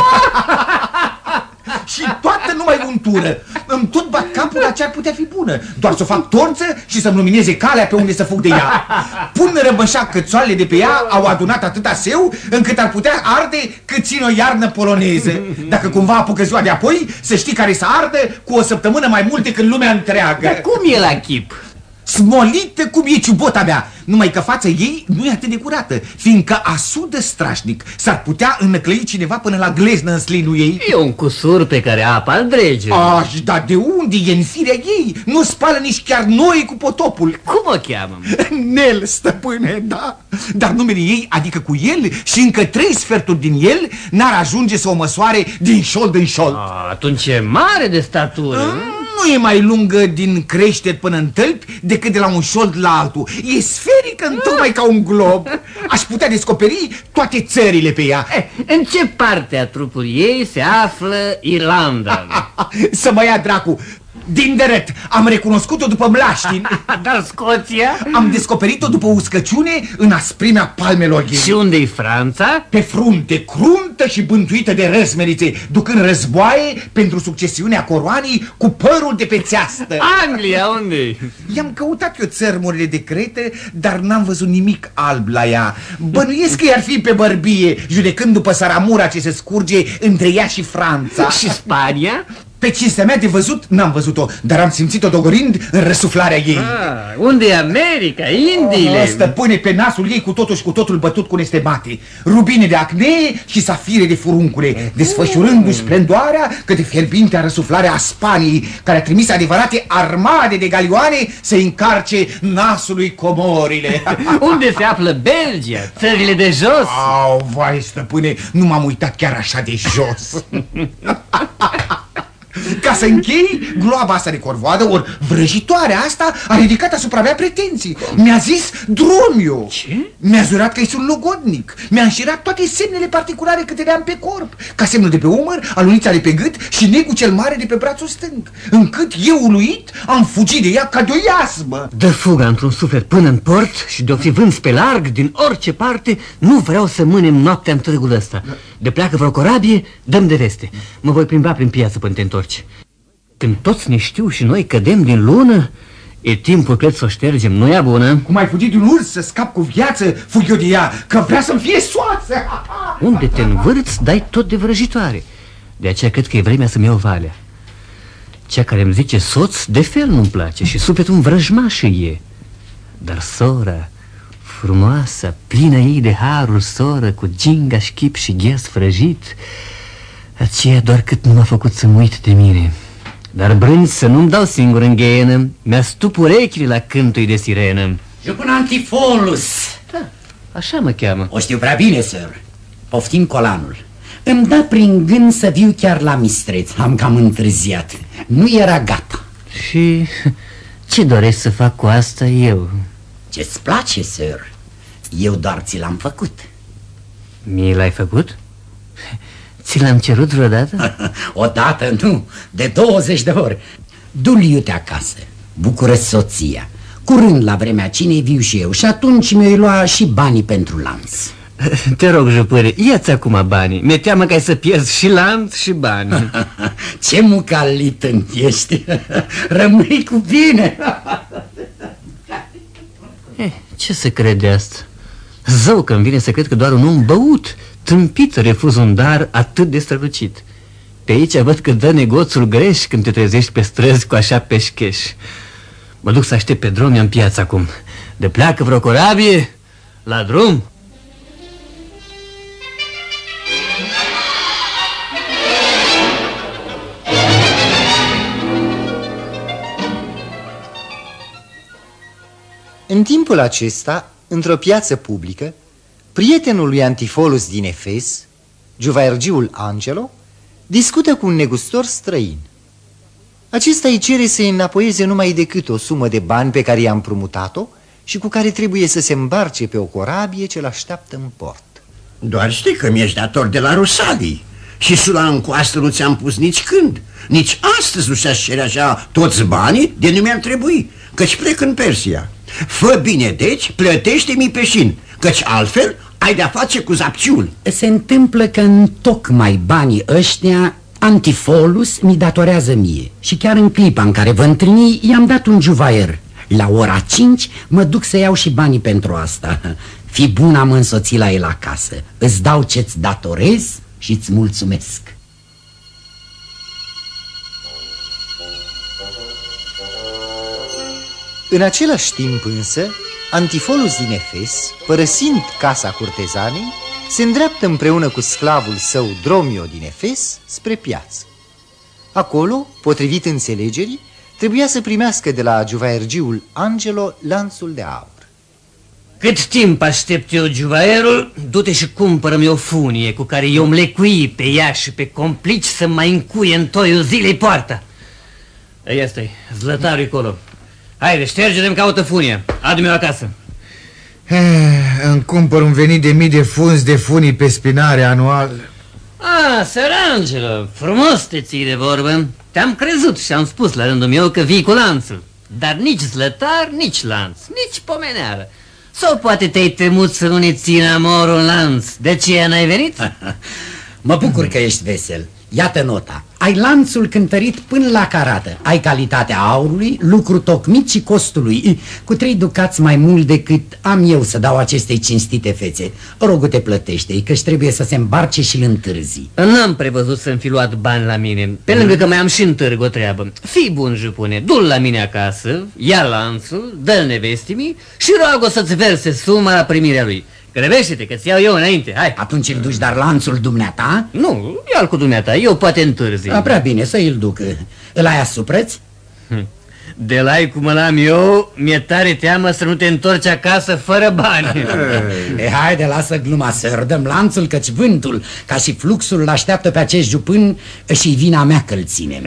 Și toată numai untură. Îmi tot bat capul la ce ar putea fi bună. Doar să o fac torță și să-mi lumineze calea pe unde să fug de ea. Până rămășa cățoalele de pe ea au adunat atâta seu încât ar putea arde cât țin o iarnă poloneză. Dacă cumva apucă ziua de apoi, să știi care să ardă cu o săptămână mai mult decât lumea întreagă. Dar cum e la chip? Smolită cum e ciubota mea, numai că fața ei nu e atât de curată, fiindcă asudă strașnic. S-ar putea înnăclăi cineva până la gleznă în slinul ei. E un cusur pe care apa îl drege. Dar de unde e în firea ei? Nu spală nici chiar noi cu potopul. Cum o cheamă? Nel, stăpâne, da. Dar numele ei, adică cu el și încă 3 sferturi din el, n-ar ajunge să o măsoare din șold în șold. Atunci e mare de statură. nu e mai lungă din creșteri până în tălpi decât de la un șold la altul. E sferică, tocmai ca un glob. Aș putea descoperi toate țările pe ea. În ce parte a trupului ei se află Irlanda? Să mă ia dracu! Din dărât, am recunoscut-o după mlaștini. Dar Scoția? Am descoperit-o după uscăciune în asprimea palmelor ei. Și unde-i Franța? Pe frunte, cruntă și bântuită de răzmerițe, ducând războaie pentru succesiunea coroanei cu părul de pe țeastă. Anglia, unde? I-am căutat eu țărmurile de crete, dar n-am văzut nimic alb la ea. Bănuiesc că i-ar fi pe bărbie, judecând după saramura ce se scurge între ea și Franța. Și Spania? Pe cinstea mea de văzut, n-am văzut-o, dar am simțit-o dogorind în răsuflarea ei. Unde e America, Indiile? Stăpâne pe nasul ei cu totul și cu totul bătut cu nestemate. Rubine de acnee și safire de furuncule, desfășurându-și splendoarea cât fierbintea răsuflarea a Spaniei, care a trimis adevărate armade de galioane să încarce nasului Comorile. Unde se află Belgia, țările de jos? Au, vai, stăpâne, nu m-am uitat chiar așa de jos. Ca să închei, gloaba asta de corvoadă, ori vrăjitoarea asta, a ridicat asupra mea pretenții. Mi-a zis Dromio. Ce? Mi-a jurat că-i sunt logodnic. Mi-a înșirat toate semnele particulare câte le-am pe corp, ca semnul de pe umăr, alunița de pe gât și negul cel mare de pe brațul stâng, încât eu, uluit, am fugit de ea ca de o iasmă. Dă fuga într-un suflet până în port și de-o fi vânz pe larg, din orice parte, nu vreau să mânem noaptea în târgul ăsta. De pleacă vreo corabie, dăm de veste. Mă voi plimba prin piață până te întorci. Când toți ne știu și noi cădem din lună, e timpul, cred, să o ștergem, nu e bună? Cum ai fugit din urs să scap cu viață, fug eu de ea, că vrea să-mi fie soață. Unde te învârți, dai tot de vrăjitoare. De aceea cred că e vremea să-mi iau valea. Cea care îmi zice soț, de fel nu-mi place și sufletul un vrăjmaș e. Dar sora, frumoasa, plină ei de harul, soră, cu gingaș, chip și ghes frăjit, aceea doar cât nu m-a făcut să-mi uit de mine. Dar brânci să nu-mi dau singur în gheenă, mi-a stup urechile la cântul de sirenă. Jupân Antifolus. Da, așa mă cheamă. O știu prea bine, sir. Poftim colanul. Îmi da prin gând să viu chiar la Mistreț. Am cam întârziat. Nu era gata. Și ce doresc să fac cu asta eu? Ce-ți place, sir? Eu doar ți l-am făcut. Mie l-ai făcut? Ți l-am cerut vreodată? Odată, nu, de 20 de ori. Du-l iute acasă, bucură-ți soția. Curând la vremea cinei viu și eu și atunci mi-o lua și banii pentru lanț. Te rog, jupâre, ia-ți acum banii. Mi-e teamă că ai să pierzi și lanț și bani. Ce mucalit ești. Rămâi cu bine. Ce să crede asta? Zău că-mi vine să cred că doar un om băut, tâmpit, refuz un dar atât de strălucit. Pe aici văd că dă negoțul greș când te trezești pe străzi cu așa peșcheș. Mă duc să aștept pe drum, în piață acum. De pleacă vreo corabie, la drum. În timpul acesta, într-o piață publică, prietenul lui Antifolus din Efes, Juvaergiul Angelo, discută cu un negustor străin. Acesta îi cere să-i înapoieze numai decât o sumă de bani pe care i-a împrumutat-o și cu care trebuie să se îmbarce pe o corabie ce l-așteaptă în port. Doar știi că mi-ești dator de la Rusalii și sula în coastă nu ți-am pus nici când. Nici astăzi nu se-aș cere așa toți banii de nu mi-ar trebui, căci plec în Persia. Fă bine, deci, plătește-mi peșin, căci altfel ai de-a face cu zapciul. Se întâmplă că în tocmai banii ăștia Antifolus mi datorează mie. Și chiar în clipa în care vă întâlni, i-am dat un juvaier. La ora 5 mă duc să iau și banii pentru asta. Fii bun, am însoțit la el acasă. Îți dau ce-ți datorez și îți mulțumesc. În același timp însă, Antifolus din Efes, părăsind casa curtezanei, se îndreaptă împreună cu sclavul său Dromio din Efes spre piață. Acolo, potrivit înțelegerii, trebuia să primească de la Juvaergiul Angelo lanțul de aur. Cât timp aștept eu juvaierul, du-te și cumpără-mi o funie cu care eu-mi lecui pe ea și pe complici să mai încuie în toiul zilei poarta. Este, zlătarul acolo. Haide, șterge-le-mi caută funia. Adu-mi-o acasă. Îmi cumpăr un venit de mii de funzi de funii pe spinare anual. Sărangelo, frumos te ții de vorbă. Te-am crezut și am spus la rândul meu că vii cu lanțul. Dar nici zlătar, nici lanț, nici pomeneală. Sau poate te-ai temut să nu ne țină amorul lanț. De ce n-ai venit? Mă bucur că ești vesel. Iată nota. Ai lanțul cântărit până la carată. Ai calitatea aurului, lucru tocmit și costului, cu 3 ducați mai mult decât am eu să dau acestei cinstite fețe. Rogu-te, plătește-i, că-și trebuie să se îmbarce și-l întârzi. N-am prevăzut să-mi fi luat bani la mine. Pe lângă că mai am și în târg o treabă. Fii bun, jupune, du-l la mine acasă, ia lanțul, dă-l nevestimii și roagă să-ți verse suma la primirea lui. Grăbește-te că-ți iau eu înainte, hai. Atunci îl duci, dar lanțul dumneata? Nu, ia-l cu dumneata, eu poate întârzi. Prea bine, să îl duc. Îl ai asupra-ți? De la cum îl am eu, mi-e tare teamă să nu te întorci acasă fără bani. Haide, lasă gluma, să dăm lanțul, căci vântul, ca și fluxul, l-așteaptă pe acest jupân și vina mea că-l ținem.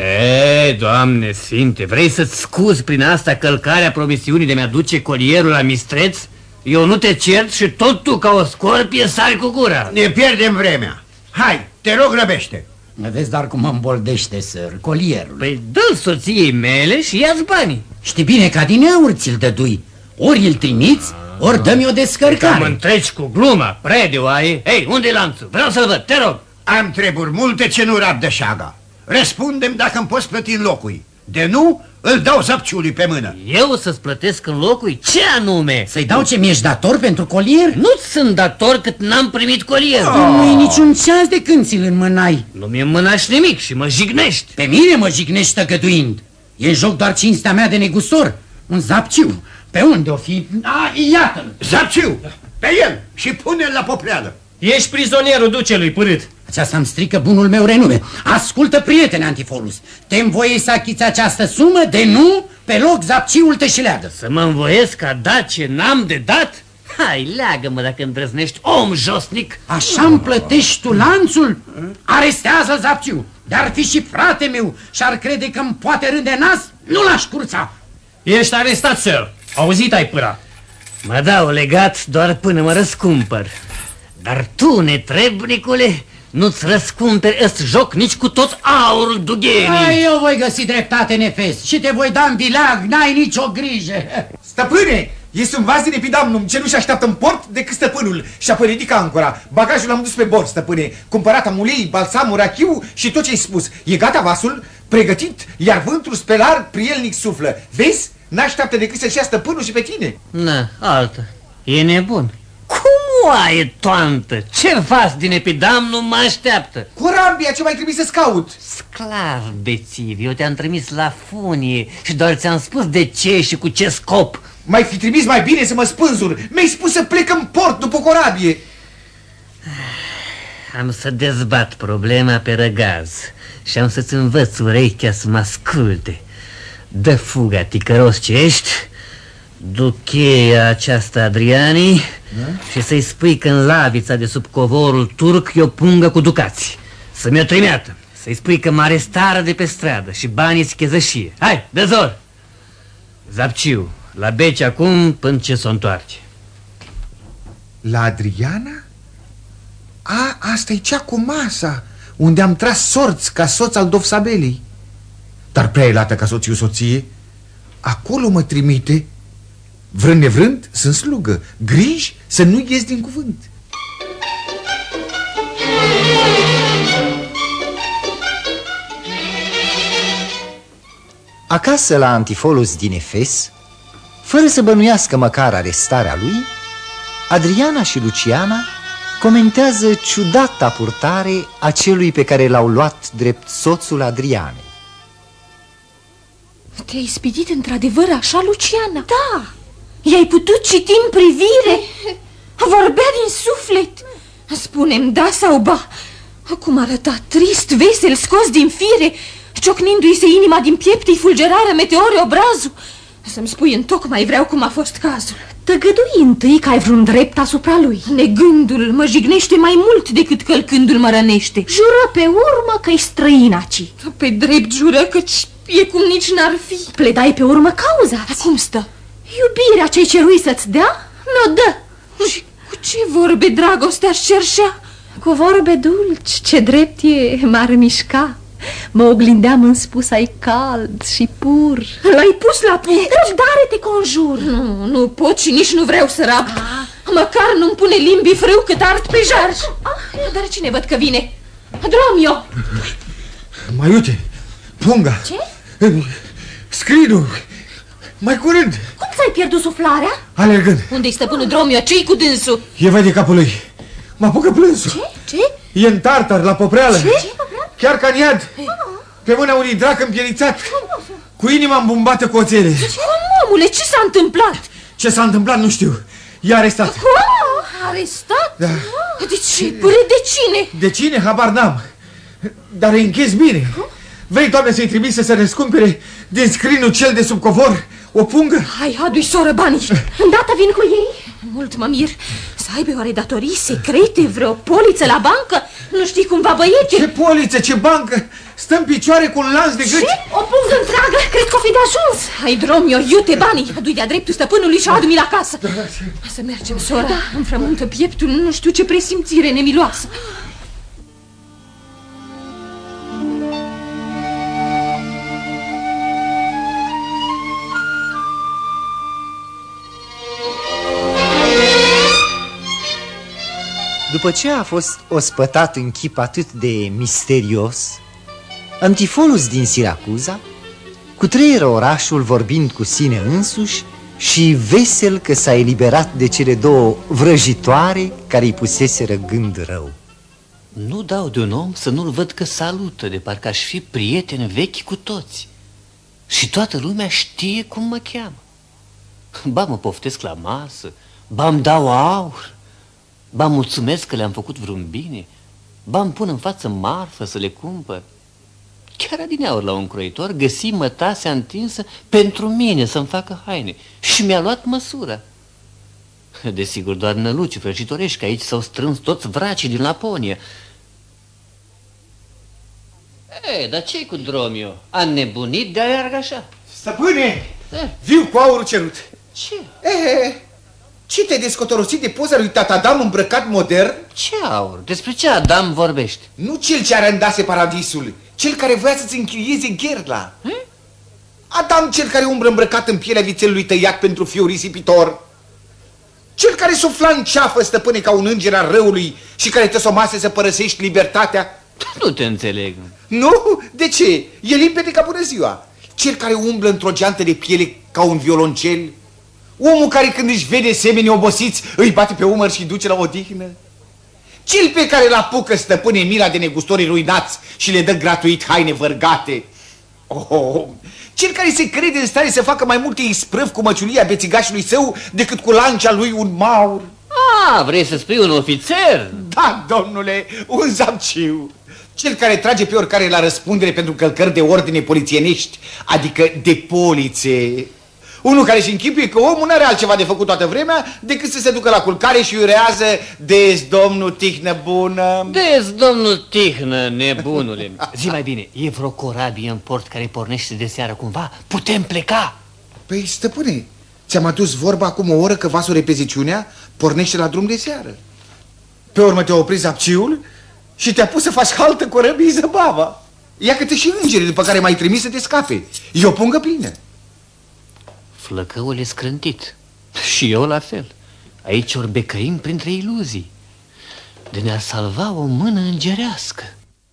Doamne sfinte, vrei să-ți scuzi prin asta călcarea promisiunii de mi-aduce colierul la mistreț? Eu nu te cert și tot tu, ca o scorpie, sari cu gura. Ne pierdem vremea. Hai, te rog, grăbește. Vezi, dar cum mă îmboldește, săr, colierul. Păi dă-l soției mele și ia-ți banii. Știi bine că adineauri ți-l dădui. Ori îl trimiți, ori dă-mi o descărcare. Mă întreci cu gluma, prede-o ai. Ei, unde-i lanțul? Vreau să-l văd, te rog. Am treburi multe ce nu rabdă șaga. Răspundem dacă îmi poți plăti în locui. De nu, îl dau Zapciului pe mână. Eu să-ți plătesc în locui? Ce anume? Să-i dau ce mi-ești dator pentru colier? Nu-ți sunt dator cât n-am primit colier. Nu-i niciun ceas de când ți-l înmânai. Nu mi înmânași nimic și mă jignești. Pe mine mă jignești tăgăduind. E în joc doar cinstea mea de negustor. Un Zapciu. Pe unde o fi? Iată-l. Zapciu, pe el și pune-l la popreală. Ești prizonierul ducelui părât. Aceasta îmi strică bunul meu renume. Ascultă, prietene Antifolus, te învoiei să achiți această sumă, de nu, pe loc Zapciul te și leagă. Să mă învoiesc a da ce n-am de dat? Hai, leagă-mă dacă îndrăznești, om josnic. Așa-mi plătești tu lanțul? Arestează Zapciu. De-ar fi și frate meu și-ar crede că-mi poate rânde nas, nu l-aș curța. Ești arestat, sir. Auzit ai pâra. Mă dau legat doar până mă răscumpăr. Dar tu, netrebnicule, nu-ți răscumperi ăst joc nici cu tot aurul dughenii. Eu voi găsi dreptate în Efes și te voi da în vileag, n-ai nicio grijă. Stăpâne, este un vas din epidamnum ce nu-și așteaptă în port decât stăpânul și apoi ridică ancora. Bagajul l-am dus pe bord, stăpâne. Cumpărat am ulei, balsamul, rachiu și tot ce-ai spus. E gata vasul, pregătit, iar vântul spelar prielnic suflă. Vezi? N-așteaptă decât să-și ia stăpânul și pe tine. Na, altă. E nebun. Cum oaie, toantă? Ce vas din epidamnum mă așteaptă? Corabia, ce mai trebuie să-ți caut? Sclav, bețiv, eu te-am trimis la funie și doar ți-am spus de ce și cu ce scop. Mai fi trimis mai bine să mă spânzur. Mi-ai spus să plec în port după corabie. Am să dezbat problema pe răgaz și am să-ți învăț urechea să mă asculte. Dă fuga, ticăros ce ești, du cheia aceasta Adrianii și să-i spui că în lavița de sub covorul turc e o pungă cu ducați. Să mi-o trimeată. Să-i spui că mă arestară de pe stradă și banii-ți chezășie. Hai, dă zor! Zapciu, la beci acum până ce s-o întoarce. La Adriana? Asta e cea cu masa, unde am tras sorți ca soț al Dovsabelei. Dar prea e lată ca soțiu soție. Acolo mă trimite. Vrând nevrând, sunt slugă. Griji să nu ies din cuvânt. Acasă la Antifolus din Efes, fără să bănuiască măcar arestarea lui, Adriana și Luciana comentează ciudata purtare a celui pe care l-au luat drept soțul Adrianei. Te-ai ispitit într-adevăr așa, Luciana? Da! I-ai putut citi în privire? Vorbea din suflet. Spune-mi da sau ba. Cum arăta trist, vesel, scos din fire. Ciocnindu-i se inima din piept, îi fulgerară meteore obrazul. Să-mi spui întocmai vreau cum a fost cazul. Tăgădui întâi că ai vreun drept asupra lui. Negândul mă jignește mai mult decât călcându-l mă rănește. Jură pe urmă că-i străinaci. Pe drept jură căci E cum nici n-ar fi. Pledai pe urmă cauza. Cum stă? Iubirea ce-ai ceruit să-ți dea, mi-o dă. Și cu ce vorbe dragostea-și cerșea? Cu vorbe dulci, ce drept e, m-ar mișca. Mă oglindeam în spus ai cald și pur. L-ai pus la punct? Răbdare te conjur. Nu pot și nici nu vreau să rab. Măcar nu-mi pune limbii frâu cât ard pe jar. Dar cine văd că vine? Dromio! Mai uite, punga. Ce? Scrinul. Mai curând. Cum ți-ai pierdut suflarea? Alergând. Unde-i stăpânul Dromio? Ce-i cu dânsul? E vai de capul lui. Mă apucă plânsul. Ce? E în tartar, la popreală. Ce? Chiar ca în iad. Pe mâna unui drac împielițat, cu inima îmbumbată cu oțele. Cum, omule, ce s-a întâmplat? Ce s-a întâmplat nu știu. E arestat. Arestat? Da. De ce? Pără de cine? De cine? Habar n-am. Dar îi închezi bine. Vrei, Doamne, să-i trimise să răscumpere din scrinul cel de sub covor o pungă? Hai, adu-i, soră, banii. Îndată vin cu ei. Mult mă mir. Să aibă oare datorii secrete, vreo poliță la bancă? Nu știi cumva, băiete? Ce poliță, ce bancă? Stă în picioare cu un lanț de gât. Ce? O pungă întreagă? Cred că o fi de ajuns. Hai, Dromio, iute banii. Adu-i de-a dreptul stăpânului și adu-mi la casă. Să mergem, sora. Îmi frământă pieptul, nu știu ce presimțire nemiloasă. După ce a fost ospătat în chip atât de misterios, Antifolus din Siracuza cutreieră orașul vorbind cu sine însuși și vesel că s-a eliberat de cele două vrăjitoare care îi puseseră gând rău. Nu dau de un om să nu-l văd că salută, de parcă aș fi prieten vechi cu toți. Și toată lumea știe cum mă cheamă. Ba mă poftesc la masă, ba îmi dau aur, ba mulțumesc că le-am făcut vreun bine, ba îmi pun în față marfă să le cumpăr. Chiar adineauri la un croitor găsi mătasea întinsă pentru mine să-mi facă haine și mi-a luat măsura. Desigur, doar năluci vrăjitorești, că aici s-au strâns toți vracii din Laponia. Dar ce-i cu Dromio? A nebunit de-a iargă așa? Stăpâne, viu cu aurul cerut. Ce? Ce te-ai descotorosit de poza lui tata Adam îmbrăcat modern? Ce aur? Despre ce Adam vorbești? Nu cel ce arăndase paradisul, cel care voia să-ți închirieze gherla. Adam, cel care umbră îmbrăcat în pielea vițelului tăiat pentru fiul risipitor. Cel care sufla în ceafă, stăpâne, ca un înger al răului și care te somase să părăsești libertatea. Nu te înțeleg. Nu? De ce? E limpede ca bună ziua. Cel care umblă într-o geantă de piele ca un violoncel. Omul care când își vede semeni obosiți îi bate pe umăr și duce la odihnă. Cel pe care îl apucă, stăpâne, mila de negustorii ruinați și le dă gratuit haine vărgate. Cel care se crede în stare să facă mai multe isprăvi cu măciulia bețigașului său decât cu lancea lui un maur. Vrei să spui un ofițer? Da, domnule, un zapciu. Cel care trage pe oricare la răspundere pentru călcări de ordine polițienești, adică de polițe. Unul care își închipuie că omul n-are altceva de făcut toată vremea decât să se ducă la culcare și urează: Des, domnul Tihnă bună. Des, domnul Tihnă, nebunule. Zi mai bine, e vreo corabie în port care pornește de seară cumva? Putem pleca? Păi, stăpâne, ți-am adus vorba acum o oră că vasul Repeziciunea pornește la drum de seară. Pe urmă te-a oprit zapciul și te-a pus să faci haltă corăbii Zăbava. Ia că te și îngerii după care m-ai trimis să te scape. E o pungă plină. Flăcăul e scrântit. Și eu la fel. Aici ori becăim printre iluzii. De ne-ar salva o mână îngerească.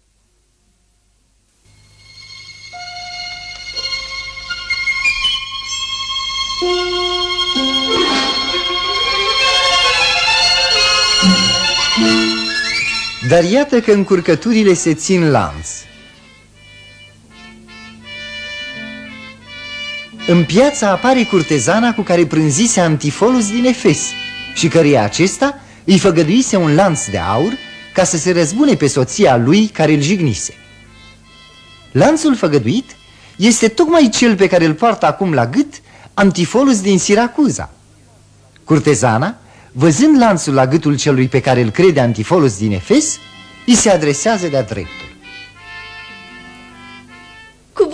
Dar iată că încurcăturile se țin lanț. În piață apare curtezana cu care prânzise Antifolus din Efes și căreia acesta îi făgăduise un lanț de aur ca să se răzbune pe soția lui care îl jignise. Lanțul făgăduit este tocmai cel pe care îl poartă acum la gât Antifolus din Siracuza. Curtezana, văzând lanțul la gâtul celui pe care îl crede Antifolus din Efes, îi se adresează de-a dreptul. Cu bună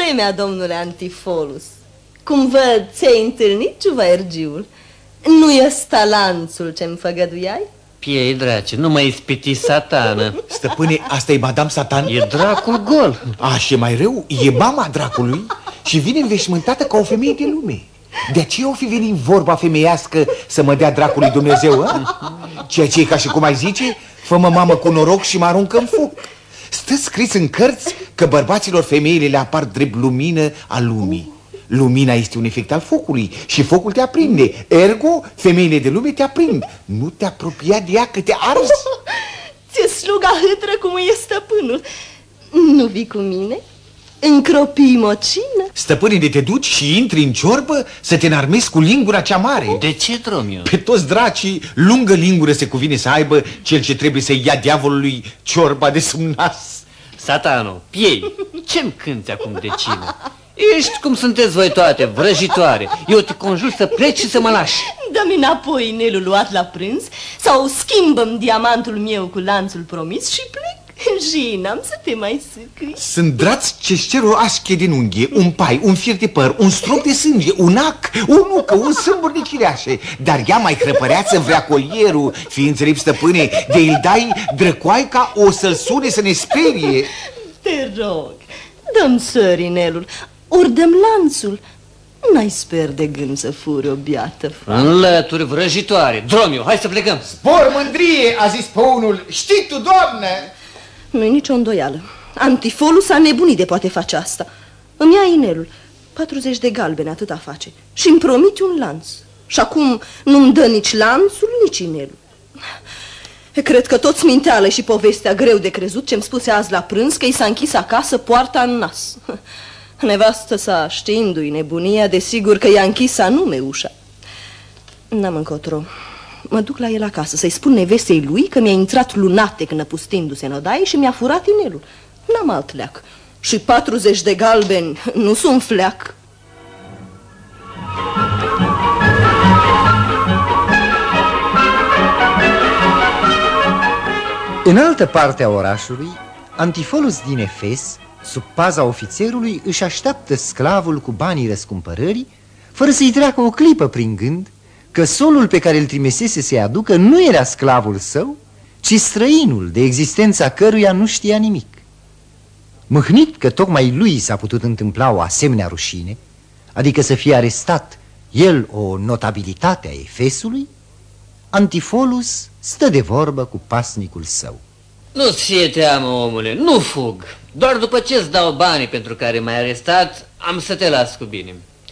vremea, domnule Antifolus. Cum văd, ți-ai întâlnit juvaiergiul? Nu-i ăsta lanțul ce-mi făgăduiai? Piei, drace, nu mai ispiti satană. Stăpâne, asta e Madame Satan? E dracul gol. Și e mai rău, e mama dracului și vine înveșmântată ca o femeie de lume. De aceea o fi venit vorba femeiască să mă dea dracului Dumnezeu, a? Ceea ce e ca și cum ai zice, fă-mă mamă cu noroc și mă aruncă în foc. Stă scris în cărți că bărbaților femeile le apar drept lumină a lumii. Lumina este un efect al focului și focul te aprinde. Ergo, femeile de lume te aprind. Nu te apropia de ea că te arzi. Ți-e sluga hâtră cum e stăpânul. Nu vii cu mine? Încropii mocină? Stăpâne, de te duci și intri în ciorbă să te înarmezi cu lingura cea mare. De ce, Dromio? Pe toți dracii, lungă lingură se cuvine să aibă cel ce trebuie să ia diavolului ciorba de sub nas. Satano, Piei, ce-mi cânti acum de cină? Ești cum sunteți voi toate, vrăjitoare. Eu te conjur să pleci și să mă lași. Dă-mi înapoi inelul luat la prânz sau schimbă-mi diamantul meu cu lanțul promis și plec. Și n-am să te mai sâcâi. Sunt drați ce-și cer o așche din unghie, un pai, un fir de păr, un strop de sânge, un ac, o nucă, un sâmbur de cireașe. Dar ea mai crăpăreață vrea colierul, fii înțelept, stăpâne, de îl dai drăcoaica, o să-l sune să ne sperie. Te rog, dă-mi sărinelul, ori dă-mi lanțul. N-ai sper de gând să furi o biată fată. Înlături, vrăjitoare. Dromio, hai să plecăm. Spor mândrie, a zis pe unul. Știi tu, doamnă? Nu-i nicio îndoială. Antifolus a nebunit de poate face asta. Îmi ia inelul, 40 de galbene, atâta face. Și îmi promite un lanț. Și acum nu-mi dă nici lanțul, nici inelul. Cred că toți minteală și povestea greu de crezut ce-mi spuse azi la prânz, că i s-a închis acasă poarta în nas. Nevastă sa, știindu-i nebunia, desigur că i-a închis anume ușa. N-am încotro. Mă duc la el acasă să-i spun nevestei lui că mi-a intrat lunatec năpustindu-se în odaie și mi-a furat inelul. N-am alt leac. Și 40 de galbeni nu sunt fleac. În altă parte a orașului, Antifolus din Efes, sub paza ofițerului, își așteaptă sclavul cu banii răscumpărării, fără să-i treacă o clipă prin gând că solul pe care îl trimisese să-i aducă nu era sclavul său, ci străinul, de existența căruia nu știa nimic. Mâhnit că tocmai lui s-a putut întâmpla o asemenea rușine, adică să fie arestat el, o notabilitate a Efesului, Antifolus stă de vorbă cu pasnicul său. Nu-ți fie teamă, omule, nu fug. Doar după ce-ți dau banii pentru care m-ai arestat, am să te las cu bine.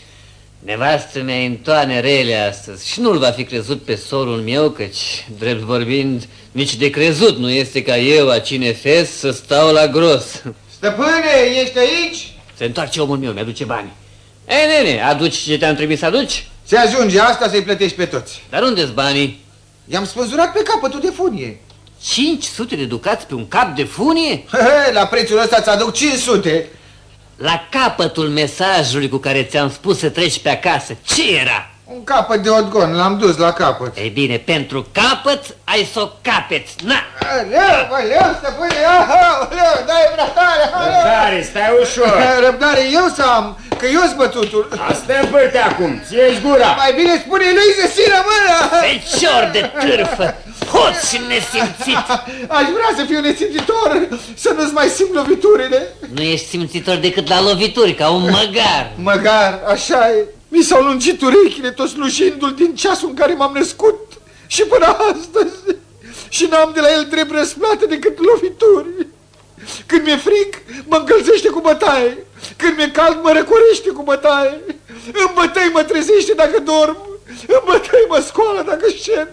Nevastă mea întoane rele astăzi și nu-l va fi crezut pe sorul meu, căci, drept vorbind, nici de crezut nu este ca eu, aici în Efes, să stau la gros. Stăpâne, ești aici? Se întoarce omul meu, mi-aduce banii. Ei, nene, aduci ce te-am trimis să aduci? Se ajunge asta să-i plătești pe toți. Dar unde-s banii? I-am spânzurat pe capătul de funie. 500 de ducați pe un cap de funie? La prețul ăsta ți aduc 500. La capătul mesajului cu care ți-am spus să treci pe acasă, ce era? Un capăt de odgon, l-am dus la capăt. Ei bine, pentru capăt ai să o capeți, na! Aleu, stăpâne, aleu, dai răbdare, Răbdare, stai ușor. Răbdare eu să am, că eu-s bătutul. Asta împărte acum, ție-și gura. Mai bine spune lui să țină mâna. Fecior de târfă, hoț și nesimțit. Aș vrea să fiu nesimțitor, să nu-ți mai simt loviturile. Nu ești simțitor decât la lovituri, ca un măgar. Măgar, așa e. Mi s-au lungit urechile tot slușindu-l din ceasul în care m-am născut și până astăzi. Și n-am de la el drept răsplată decât lovituri. Când mi-e frig, mă încălzește cu bătaie. Când mi-e cald, mă răcorește cu bătaie. În bătăi mă trezește dacă dorm. În bătăi mă scoală dacă șed.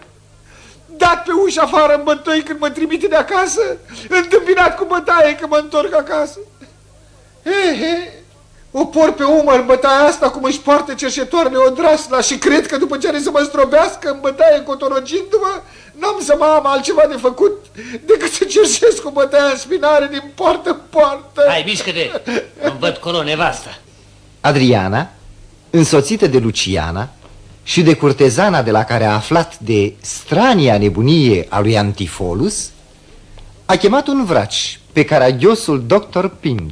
Dat pe ușa afară în bătăi când mă trimite de acasă. Întâmpinat cu bătaie când mă întorc acasă. O por pe umăr bătaia asta cum își poartă cerșetoarele odrasla și cred că după ce are să mă zdrobească în bătaie cotorogindu-mă, n-am să mă am altceva de făcut decât să cerșesc cu bătaia în spinare din poartă în poartă. Hai, mișcă-te, îmi văd colo nevasta. Adriana, însoțită de Luciana și de curtezana de la care a aflat de strania nebunie a lui Antifolus, a chemat un vraci pe caragiosul doctor Pinch,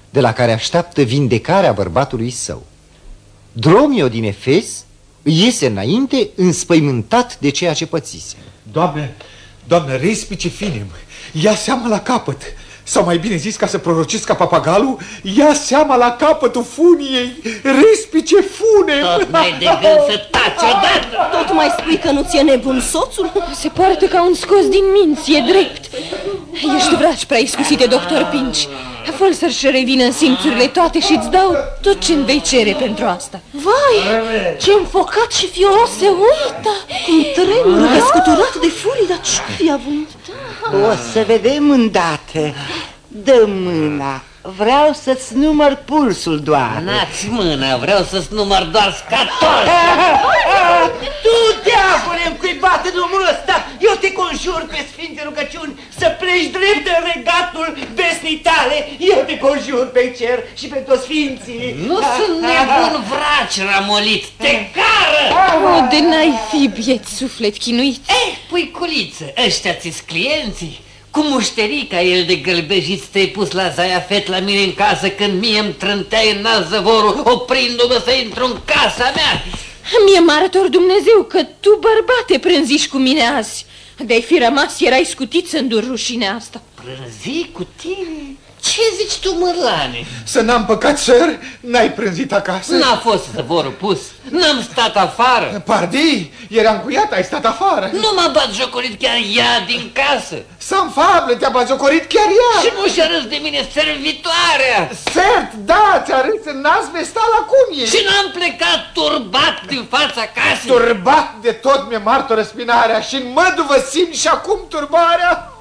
de la care așteaptă vindecarea bărbatului său. Dromio din Efes îi iese înainte, înspăimântat de ceea ce pățise. Doamnă, respice finem, ia seama la capăt. Sau mai bine zis, ca să prorocesc ca papagalul, ia seama la capătul funiei, respice funem. Tot mai de gând să taci odată. Tot mai spui că nu ți-e nebun soțul? Se poartă ca un scos din minți, e drept. Ești vraci prea iscusite, doctor Pinci. Fă-l să-și revină în simțurile toate și îți dau tot ce-mi vei cere pentru asta. Vai, ce înfocat și fioros se uită. Cum tremură, că scuturat de furii, dar ce-o fi avut? O să vedem îndată. Dă mâna. Vreau să-ți număr pulsul doar. N-ați mâna, vreau să-ți număr doar scator. Tu, diavole, încuibat în omul ăsta, eu te conjur pe sfinte rugăciuni să pleci drept în regatul vesnii tale. Eu te conjur pe cer și pe toți sfinții. Nu sunt nebun, vraci ramolit, te cară! O, de n-ai fi, biet suflet chinuit. Puiculiță, ăștia ți-s clienții? Cu mușterica el de gălbejit te-ai pus la zaiafet la mine în casă când mie îmi trânteai în nas zăvorul, oprindu-mă să intru în casa mea. Mie marător Dumnezeu că tu, bărbate, prânziși cu mine azi. De-ai fi rămas, erai scutit să îndur rușinea asta. Prânzi cu tine? Ce zici tu, mărlane? Să n-am păcat, sir? N-ai prânzit acasă? N-a fost zăvorul pus, n-am stat afară. Pardi, eram cu ea, ai stat afară. Nu m-a batjocorit chiar ea din casă. Să-mi fablă, te-a batjocorit chiar ea. Și nu și-a râs de mine servitoarea. Cert, da, ți-a râs în nas vesta la cunie. Și n-am plecat turbat din fața casei. Turbat de tot mi-e martoră spinarea și în măduvă simt și acum turbarea.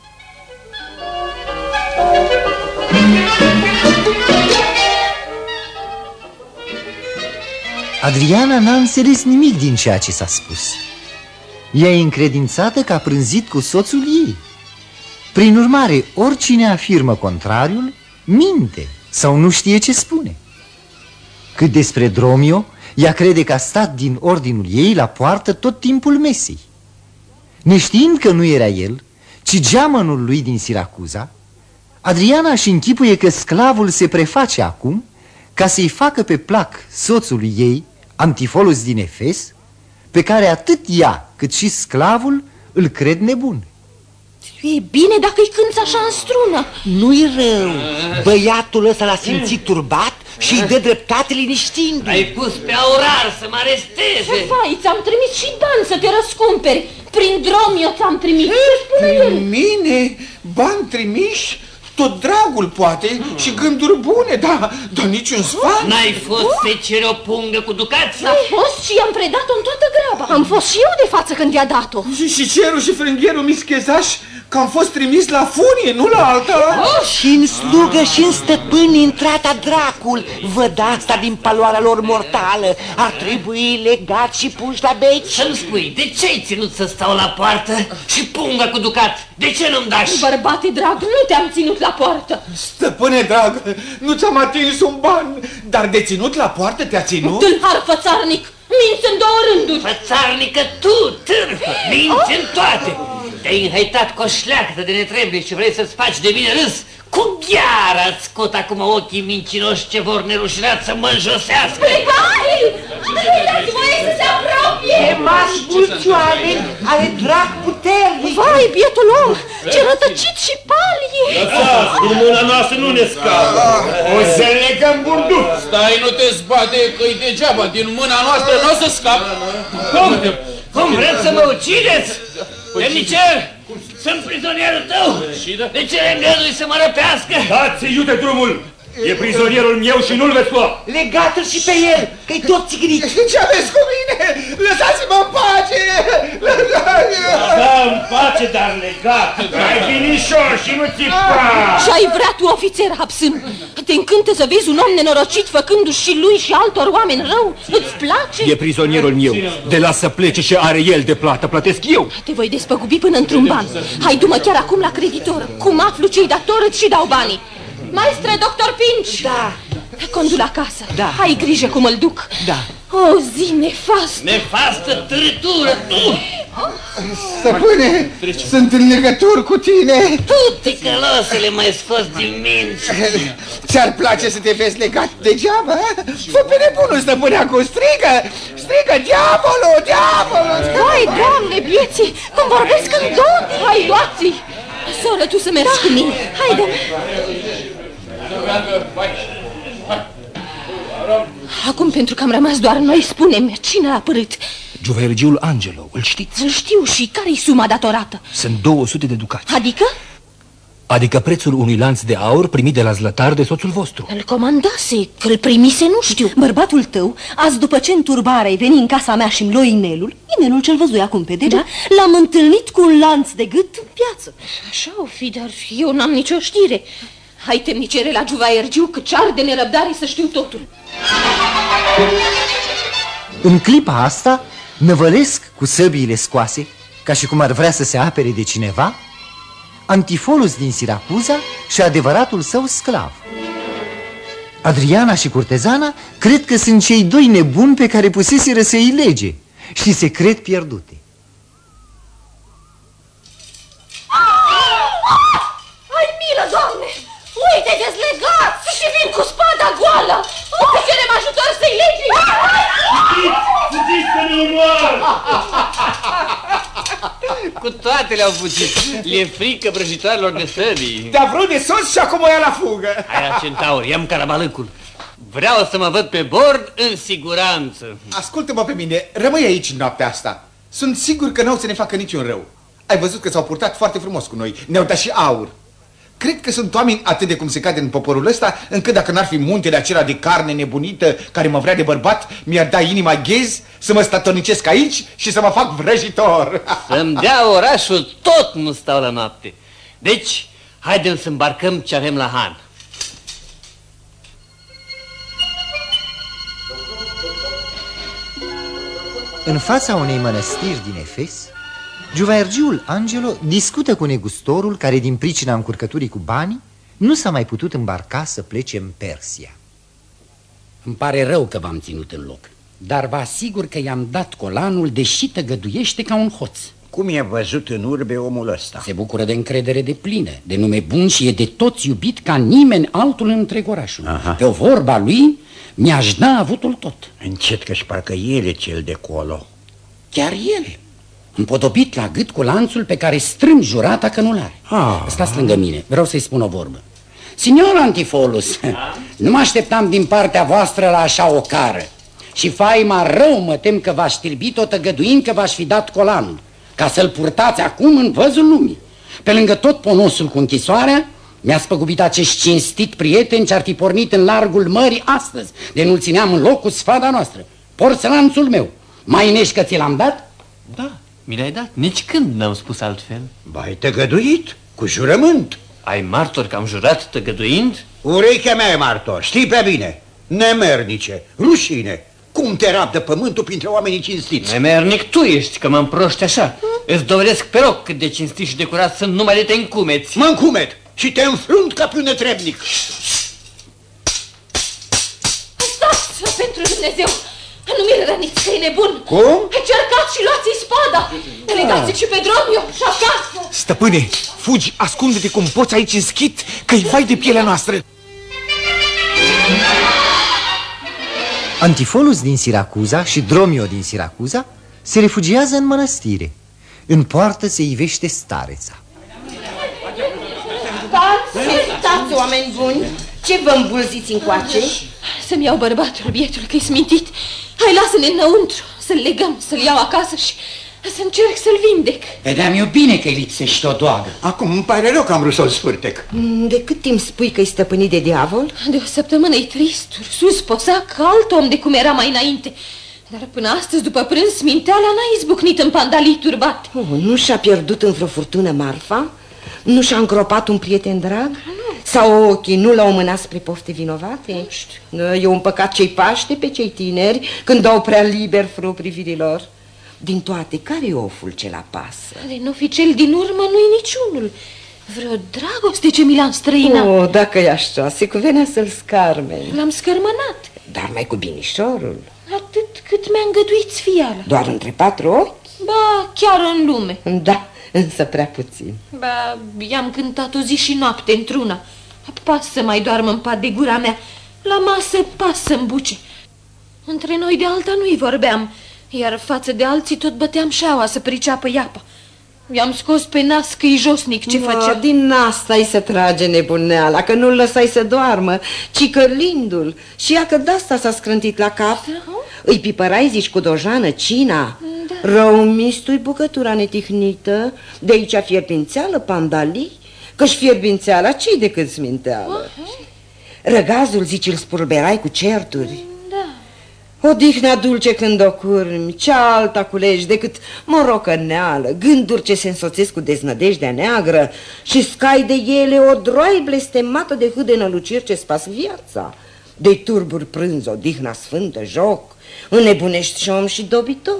Adriana n-a înțeles nimic din ceea ce s-a spus. Ea e încredințată că a prânzit cu soțul ei. Prin urmare, oricine afirmă contrariul, minte sau nu știe ce spune. Cât despre Dromio, ea crede că a stat din ordinul ei la poartă tot timpul mesei. Neștiind că nu era el, ci geamănul lui din Siracuza, Adriana își închipuie că sclavul se preface acum ca să-i facă pe plac soțului ei, Antifolus din Efes, pe care atât ea cât și sclavul îl cred nebun. E bine dacă îi cânți așa în strună. Nu-i rău. Băiatul ăsta l-a simțit turbat și îi dă dreptate liniștindu-i. Ai pus pe Aurar să mă aresteze. Vai, ți-am trimis și Dan să te răscumperi. Prin Dromio ți-am trimis. Prin mine? Bani trimiși? Tot dragul poate și gânduri bune, dar niciun sfat. N-ai fost să-i cere o pungă cu ducați? A fost și i-am predat-o în toată graba. Am fost și eu de față când i-a dat-o. Și cerul și frângherul mischezaș că am fost trimis la funie, nu la alta. Și în slugă și în stăpâni intrata dracul. Văd asta din paloarea lor mortală. Ar trebui legat și puși la beci. Să-mi spui, de ce-ai ținut să stau la poartă și punga cu ducat? De ce nu-mi dași? Bărbate drag, nu te-am ținut la poartă. Stăpâne drag, nu ți-am atins un ban, dar de ținut la poartă te-a ținut? Tâlhar fățarnic, minți în două rânduri. Fățarnică tu, târfă, minți în toate. Te-ai înhăitat cu o șleactă de netrebnic și vrei să-ți faci de mine râs? Cu gheara îți scot acum ochii mincinoși ce vor nerușinat să mă înjosească. Vai! Dați voie să se apropie! E mas mulți oameni, are drac puternic. Vai, bietul om, ce rătăcit și palie! Lăsați, din mâna noastră nu ne scapă. O să legăm burdut. Stai, nu te zbate, că-i degeaba, din mâna noastră nu o să scapă. Cum vreți să mă ucideți? Temnicer, sunt prizonierul tău. De ce îngădui să mă răpească? Dați-i iute drumul! E prizonierul meu și nu-l veți lua! Legat-l și pe el, că-i tot țigrit. Ce aveți cu mine? Lăsați-mă în pace! Da, în pace, dar legat! Ai binișor și nu țipa! Ce-ai vrea tu, ofițer Hapsân? Te încântă să vezi un om nenorocit făcându-și și lui și altor oameni rău? Îți place? E prizonierul meu. De la să plece și are el de plată, plătesc eu. Te voi despăgubi până într-un ban. Hai, du-mă chiar acum la creditor. Cum aflu ce-i dator, îți și dau banii. Maestre, doctor Pinci! Da. Condu-l acasă. Da. Ai grijă cum îl duc. Da. O zi nefastă. Nefastă târătură, tu! Stăpâne, sunt în legături cu tine. Tu, ticălosule, m-ai scos din minți. Ți-ar place să te vezi legat degeaba? Fă pe nebunul, stăpâne, acum strigă! Strigă, diavolul, diavolul! Hai, Doamne, vieții, cum vorbesc în două. Hai, luați-i. Soră, tu să mergi cu mine. Haide. Acum, pentru că am rămas doar noi, spune-mi, cine l-a părât? Giuvaiergiul Angelo, îl știți? Îl știu, și care-i suma datorată? Sunt 200 de ducați. Adică? Adică prețul unui lanț de aur primit de la zlătar de soțul vostru. Îl comandase, că-l primise, nu știu. Bărbatul tău, azi după ce înturbarea ai venit în casa mea și-mi luai inelul, inelul ce-l văzui acum pe deget, l-am întâlnit cu un lanț de gât în piață. Așa o fi, dar eu n-am nicio știre. Hai, temnicere, la Giuvaiergiu, că ce-ar de nerăbdare să știu totul. În clipa asta, năvălesc cu săbiile scoase, ca și cum ar vrea să se apere de cineva, Antifolus din Siracuza și adevăratul său sclav. Adriana și curtezana cred că sunt cei doi nebuni pe care puseseră să îi lege și se cred pierdute. Ai milă, Doamne! Uite, dezlegați și vin cu spada goală! Uite, cerem ajutor să-i legi! Fugiți că ne omoară! Cu toate le-au fugit. Le-e frică vrăjitoarelor de săbii. Te-a vrut de sos și acum o ia la fugă. Hai la centaur, ia-mi carabalâcul. Vreau să mă văd pe bord în siguranță. Ascultă-mă pe mine, rămâi aici noaptea asta. Sunt sigur că n-au să ne facă niciun rău. Ai văzut că s-au purtat foarte frumos cu noi. Ne-au dat și aur. Cred că sunt oameni atât de cum se cade în poporul ăsta, încât dacă n-ar fi muntele acela de carne nebunită care mă vrea de bărbat, mi-ar da inima ghez să mă statornicesc aici și să mă fac vrăjitor. Să-mi dea orașul, tot nu stau la noapte. Deci, haidem să îmbarcăm ce avem la han. În fața unei mănăstiri din Efes, Giuvaiergiul Angelo discută cu negustorul care, din pricina încurcăturii cu banii, nu s-a mai putut îmbarca să plece în Persia. Îmi pare rău că v-am ținut în loc, dar vă asigur că i-am dat colanul, deși tăgăduiește ca un hoț. Cum e văzut în urbe omul ăsta? Se bucură de încredere deplină, de nume bun și e de toți iubit ca nimeni altul în întreg orașul. Aha. Pe o vorba lui mi-aș da avutul tot. Încet că-și parcă el e cel de colo. Chiar el, împodobit la gât cu lanțul pe care strâm jurata că nu-l are. Stați lângă mine, vreau să-i spun o vorbă. Signor Antifolus, nu mă așteptam din partea voastră la așa o cară. Și faima rău mă tem că v-aș știrbi tot tăgăduind că v-aș fi dat colanul, ca să-l purtați acum în văzul lumii. Pe lângă tot ponosul cu închisoarea, mi-a spăgubit acești cinstit prieteni ce ar fi pornit în largul mării astăzi, de nu-l țineam în loc cu sfada noastră. Porțelanțul meu, mai nești că ți l-am dat? Da, mi l-ai dat. Nici când n-am spus altfel. Ba, ai tăgăduit, cu jurământ. Ai martor că am jurat tăgăduind? Urechea mea e martor, știi prea bine. Nemernice, rușine. Cum te rabdă pământul printre oamenii cinstiți? Nemernic tu ești, că mă împroști așa. Îți dovedesc pe loc cât de cinstit și de curat sunt numai de te încumeți. Mă încumet și te înfrunt ca pe un netrebnic. Stați, pentru Dumnezeu! Nu mi-l răniți că e nebun! Cum? Cercați și luați-i spada! Legați-i și pe Dromio și acasă! Stăpâne, fugi, ascunde-te cum poți aici în schit, că-i vai de pielea noastră. Antifolus din Siracuza și Dromio din Siracuza se refugiază în mănăstire. În poartă se ivește stareța. Stați, oameni buni! Ce vă îmbulziți încoace? Să-mi iau bărbatul, bietul, că-i smintit. Hai, lasă-ne înăuntru, să-l legăm, să-l iau acasă și să încerc să-l vindec. Vedeam eu bine că-i lipsește o doagă. Acum îmi pare rău că am vrut să-l sfârtec. De cât timp spui că-i stăpânit de diavol? De o săptămână-i trist, sus, posac, alt om de cum era mai înainte. Dar până astăzi, după prânz, minteala n-a izbucnit în pandalii turbate. Nu și-a pierdut în vreo furtună marfa? Nu și-a îngropat un prieten drag? Sau ochii nu l-au mânat spre pofte vinovate? E un păcat ce-i paște pe cei tineri când dau prea liber frâu privirilor. Din toate, care e oful ce la pasă? De nu fi cel din urmă, nu-i niciunul. Vreo dragoste ce mi l-am străinat. Dacă e așa, se cuvenea să-l scarmeni. L-am scărmănat. Dar mai cu binișorul. Atât cât mi-a îngăduit fiala. Doar între 4 ochi? Ba, chiar în lume. Da, însă prea puțin. Ba, i-am cântat o zi și noapte într-una. Pas să mai doarmă în pat de gura mea. La masă pas să-mi buce. Între noi de alta nu-i vorbeam, iar față de alții tot băteam șaua să priceapă iapa. I-am scos pe nas că-i josnic ce făcea. Din asta-i să trage nebuneala, că nu-l lăsai să doarmă, ci cărlindu-l. Și ea că de-asta s-a scrântit la cap. Îi pipărai, zici, cu dojană, cina. Rău mistui bucătura netihnită, de aici fierbințeală, pandalii, că-și fierbințeala ce-i decât sminteală. Răgazul, zici, îl spurberai cu certuri. Odihna dulce când o curmi, ce alta culegi decât morocăneală, gânduri ce se însoțesc cu deznădejdea neagră și scai de ele o droaie blestemată de hâde năluciri ce spas viața. De turburi prânz, odihna sfântă, joc, înnebunești și om și dobitoc.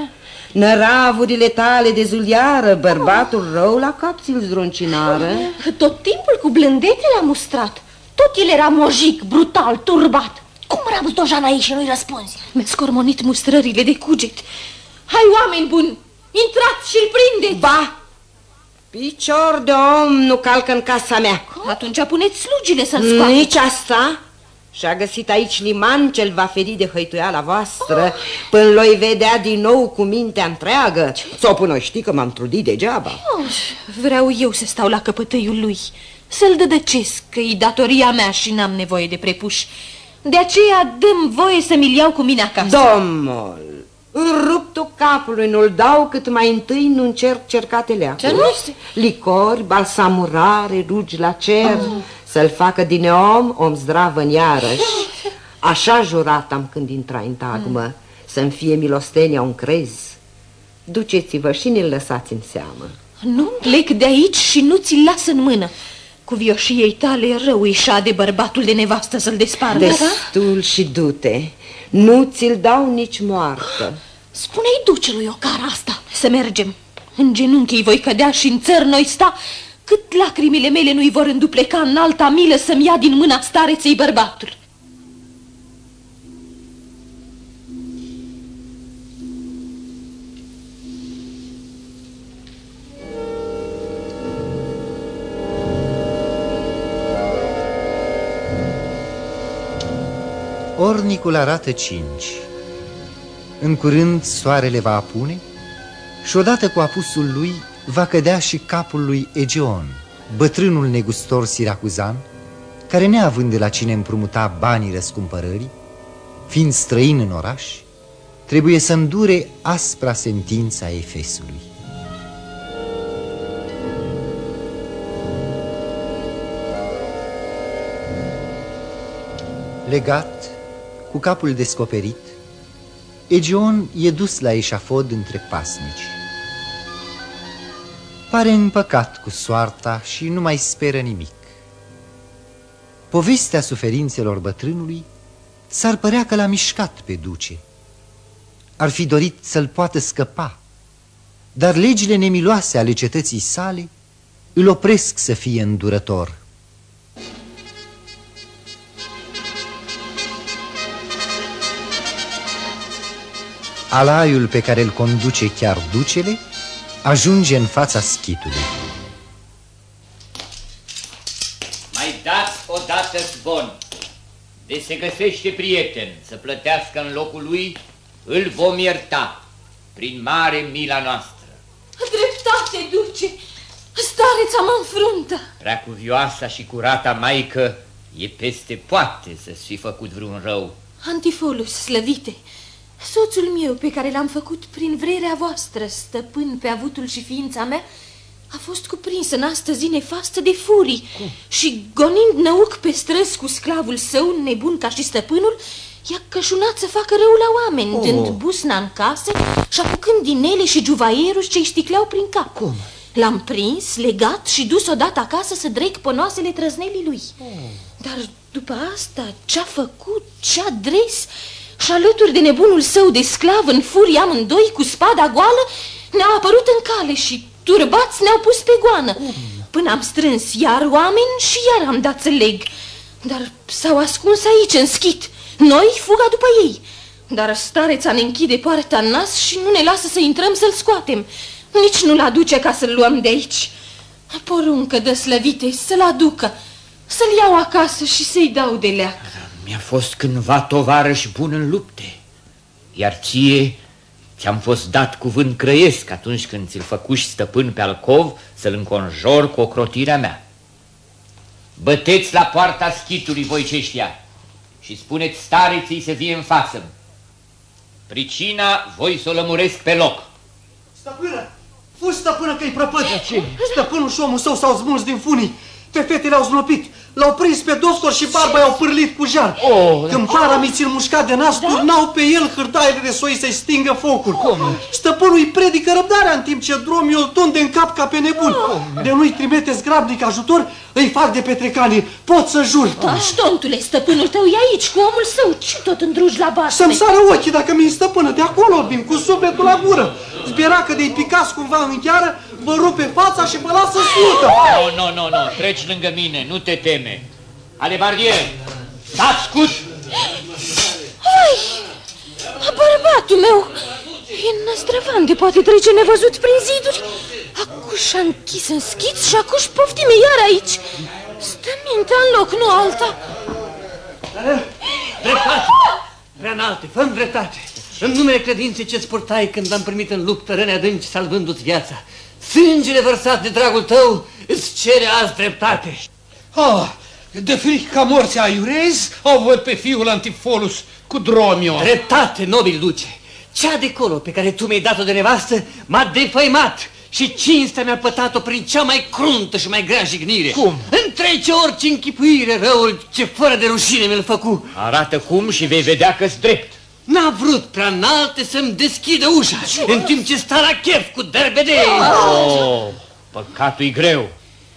Năravurile tale de zuliară, bărbatul rău la cap ți-l zdruncinară. Tot timpul cu blândețe l-a mustrat. Tot el era mojic, brutal, turbat. Cum răbzi dojana ei și nu-i răspunzi? Mi-a scormonit mustrările de cuget. Hai, oameni buni, intrați și-l prindeți! Ba! Picior de om nu calcă în casa mea. Atunci puneți slugile să-l scoate. Nici asta. Și-a găsit aici liman ce-l va feri de hăituiala voastră, până l-o-i vedea din nou cu mintea întreagă. Sau până știi că m-am trudit degeaba. Vreau eu să stau la căpătăiul lui, să-l dădăcesc, că-i datoria mea și n-am nevoie de prepuși. De aceea dăm voie să mi-l iau cu mine acasă. Domnul, în ruptul capului nu-l dau cât mai întâi nu încerc cercatele acolo. Licori, balsamurare, rugi la cer, să-l facă din om zdravă-n iarăși. Așa jurat am când intrai în tagmă, să-mi fie milostenia un crez. Duceți-vă și ne-l lăsați în seamă. Nu plec de aici și nu ți-l las în mână. Cu vioșiei tale rău îi de bărbatul de nevastă să-l despartă. Destul și du-te. Nu ți-l dau nici moartă. Spune-i ducelui o cara asta. Să mergem. În genunchii voi cădea și în țări noi sta, cât lacrimile mele nu-i vor îndupleca în alta milă să-mi ia din mâna stareței bărbatul. Ornicul arată 5. În curând soarele va apune și odată cu apusul lui va cădea și capul lui Egeon, bătrânul negustor siracuzan, care neavând de la cine împrumuta banii răscumpărării, fiind străin în oraș, trebuie să îndure aspra sentința Efesului. Legat, cu capul descoperit, Egeon e dus la eșafod între pasnici. Pare împăcat cu soarta și nu mai speră nimic. Povestea suferințelor bătrânului s-ar părea că l-a mișcat pe duce. Ar fi dorit să-l poată scăpa, dar legile nemiloase ale cetății sale îl opresc să fie îndurător. Alaiul pe care îl conduce chiar ducele ajunge în fața schitului. Mai dați odată zvon. De se găsește prieten să plătească în locul lui, îl vom ierta prin mare mila noastră. Dreptate, duce! Stareța mă înfruntă. Preacuvioasa și curata maică e peste poate să-ți fi făcut vreun rău. Antifolus, slăvite, soțul meu pe care l-am făcut prin vrerea voastră stăpân pe avutul și ființa mea a fost cuprins în astă zi nefastă de furii. Și gonind năuc pe străzi cu sclavul său, nebun ca și stăpânul, i-a cășunat să facă rău la oameni, dând busna în case și apucând din ele și juvaieruri ce-i sticleau prin cap. L-am prins, legat și dus odată acasă să drec pănoasele trăznelii lui. Dar după asta ce-a făcut, ce-a dres, și alături de nebunul său de sclav în furie amândoi cu spada goală, ne-au apărut în cale și turbați ne-au pus pe goană. Până am strâns iar oameni și iar am dat să leg. Dar s-au ascuns aici în schit, noi fuga după ei. Dar stareța ne închide poarta în nas și nu ne lasă să intrăm să-l scoatem. Nici nu-l aduce ca să-l luăm de aici. Poruncă de slăvite să-l aducă, să-l iau acasă și să-i dau de leac. Mi-a fost cândva tovarăș bun în lupte, iar ție ți-am fost dat cuvânt crăiesc atunci când ți-l făcuși stăpân pe alcov să-l înconjor cu ocrotirea mea. Băteți la poarta schitului, voi ceștia, și spuneți stareții să vie în față. Pricina voi să o lămuresc pe loc. Stăpână! Fugi, stăpână, că-i prăpădă! Stăpânul și omul său s-au smuls din funii. Pe fetele au znopit. L-au prins pe Dostor și barba i-au pârlit cu jar. Când paramiții îl mușca de nas, turnau pe el hârtaiele de soi să-i stingă focul. Stăpânul îi predică răbdarea în timp ce Dromii îl tunde în cap ca pe nebun. De nu-i trimite zgrabnic ajutor, îi fac de petrecanie. Pot să jur. Aștontule, stăpânul tău e aici cu omul său. Ce tot îndrugi la basme? Să-mi sară ochii dacă mi-i stăpână. De acolo vin cu sufletul la gură. Zbiera că de-i picați cumva în chiară, vă rupe fața și vă lasă slută. Nu, treci lângă mine, nu te teme. Alebardier, stați scut! Hai, bărbatul meu e năzdrăvan de poate trece nevăzut prin ziduri. Acu și-a închis în schiț și acu și poftime iar aici. Stă mintea în loc, nu alta. Dreptate, prea înalte, fă-mi dreptate. În numele credinței ce-ți purtai când am primit în luptă răni adânci salvându-ți viața. Sângele vărsat de dragul tău îți cere azi dreptate. De frică ca morții aiurezi, o văd pe fiul Antifolus cu Dromio. Dreptate, nobil duce. Cea de colo pe care tu mi-ai dat-o de nevastă m-a defăimat și cinstea mi-a pătat-o prin cea mai cruntă și mai grea jignire. Cum? Întrece orice închipuire răul ce fără de rușine mi-l făcu. Arată cum și vei vedea că-s drept. N-a vrut prea înalte să-mi deschidă ușa, în timp ce sta la chef cu derbedei. Păcatul-i greu.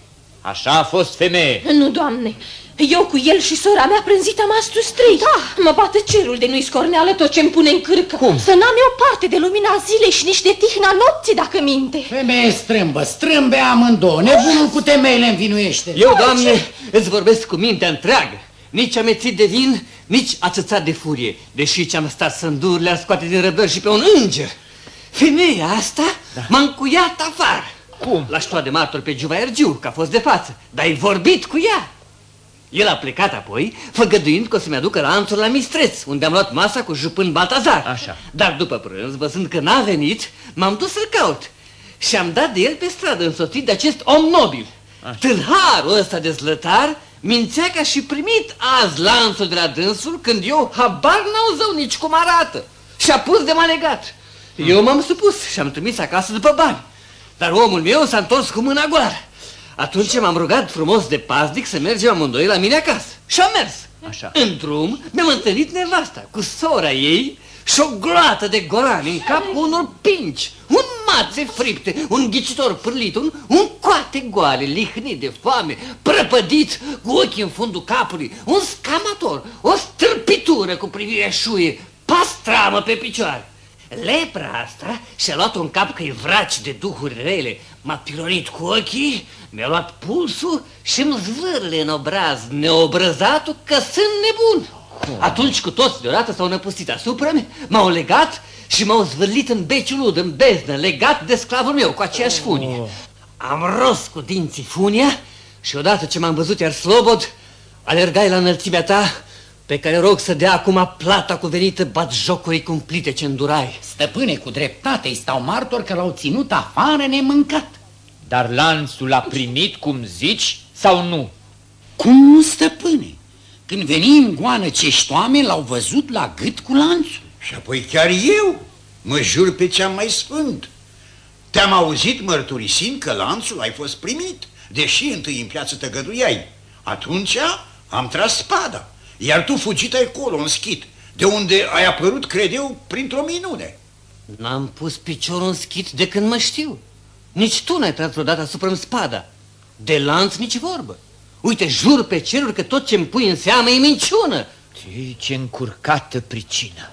Așa a fost femeie. Nu, Doamne, eu cu el și sora mea prânzită am astus trei. Da, mă bate cerul de nu-i scorneală tot ce-mi pune în cârcă. Cum? Să n-am eu parte de lumina zilei și nici de tihna nopții, dacă minte. Femeie strâmbă, strâmbe amândouă, nebunul cu temeile învinuiește. Eu, Doamne, îți vorbesc cu mintea întreagă. Nici amețit de vin, nici ațățat de furie, deși ce-am stat să îndur le-ar scoate din răbdări și pe un înger. Femeia asta m-a încuiat afară. Cum? L-aș lua de martor pe Giuvaergiu, că a fost de față, dar ai vorbit cu ea. El a plecat apoi, făgăduind că o să-mi aducă lanțul la Mistreț, unde am luat masa cu jupân Baltazar. Așa. Dar după prânz, văzând că n-a venit, m-am dus să-l caut și am dat de el pe stradă, însoțit de acest om nobil. Așa. Tâlharul ăsta de zlătar mințea că și primit azi lanțul de la dânsul, când eu habar n-au zău nici cum arată. Și-a pus de m-a legat. Eu m-am supus și am trimis acasă după bani. Dar omul meu s-a întors cu mâna goală. Atunci m-am rugat frumos de paznic să mergem amândoi la mine acasă. Și am mers. Așa. În drum mi-am întâlnit nevasta cu sora ei și o gloată de golani în cap cu unor pinci, un mațe fripte, un ghicitor pârlit, un coate goale, lihnit de foame, prăpădit cu ochii în fundul capului, un scamator, o stârpitură cu privirea șuie, pastramă pe picioare. Lepra asta și-a luat un cap că-i vraci de duhuri rele, m-a pilonit cu ochii, mi-a luat pulsul și îmi zvârle în obraz neobrăzatul că sunt nebun. Atunci cu toți deodată s-au năpustit asupra mea, m-au legat și m-au zvârlit în beciul ud, în beznă, legat de sclavul meu cu aceeași funie. Am ros cu dinții funia și odată ce m-am văzut iar slobod, alergai la înălțimea ta, pe care rog să dea acum plata cuvenită batjocurii cumplite ce îndurai. Stăpâne, cu dreptate îi stau martor că l-au ținut afară nemâncat. Dar lanțul l-a primit, cum zici, sau nu? Cum nu, stăpâne? Când veni în goană cești oameni, l-au văzut la gât cu lanțul. Și apoi chiar eu mă jur pe cea mai sfânt. Te-am auzit mărturisind că lanțul ai fost primit, deși întâi în piață tăgăduiai. Atunci am tras spada, iar tu fugit ai acolo, în schit, de unde ai apărut, cred eu, printr-o minune. N-am pus piciorul în schit de când mă știu. Nici tu n-ai tras vreodată asupra-mi spada. De lanț nici vorbă. Uite, jur pe ceruri că tot ce-mi pui în seamă e minciună. Ce încurcată pricină!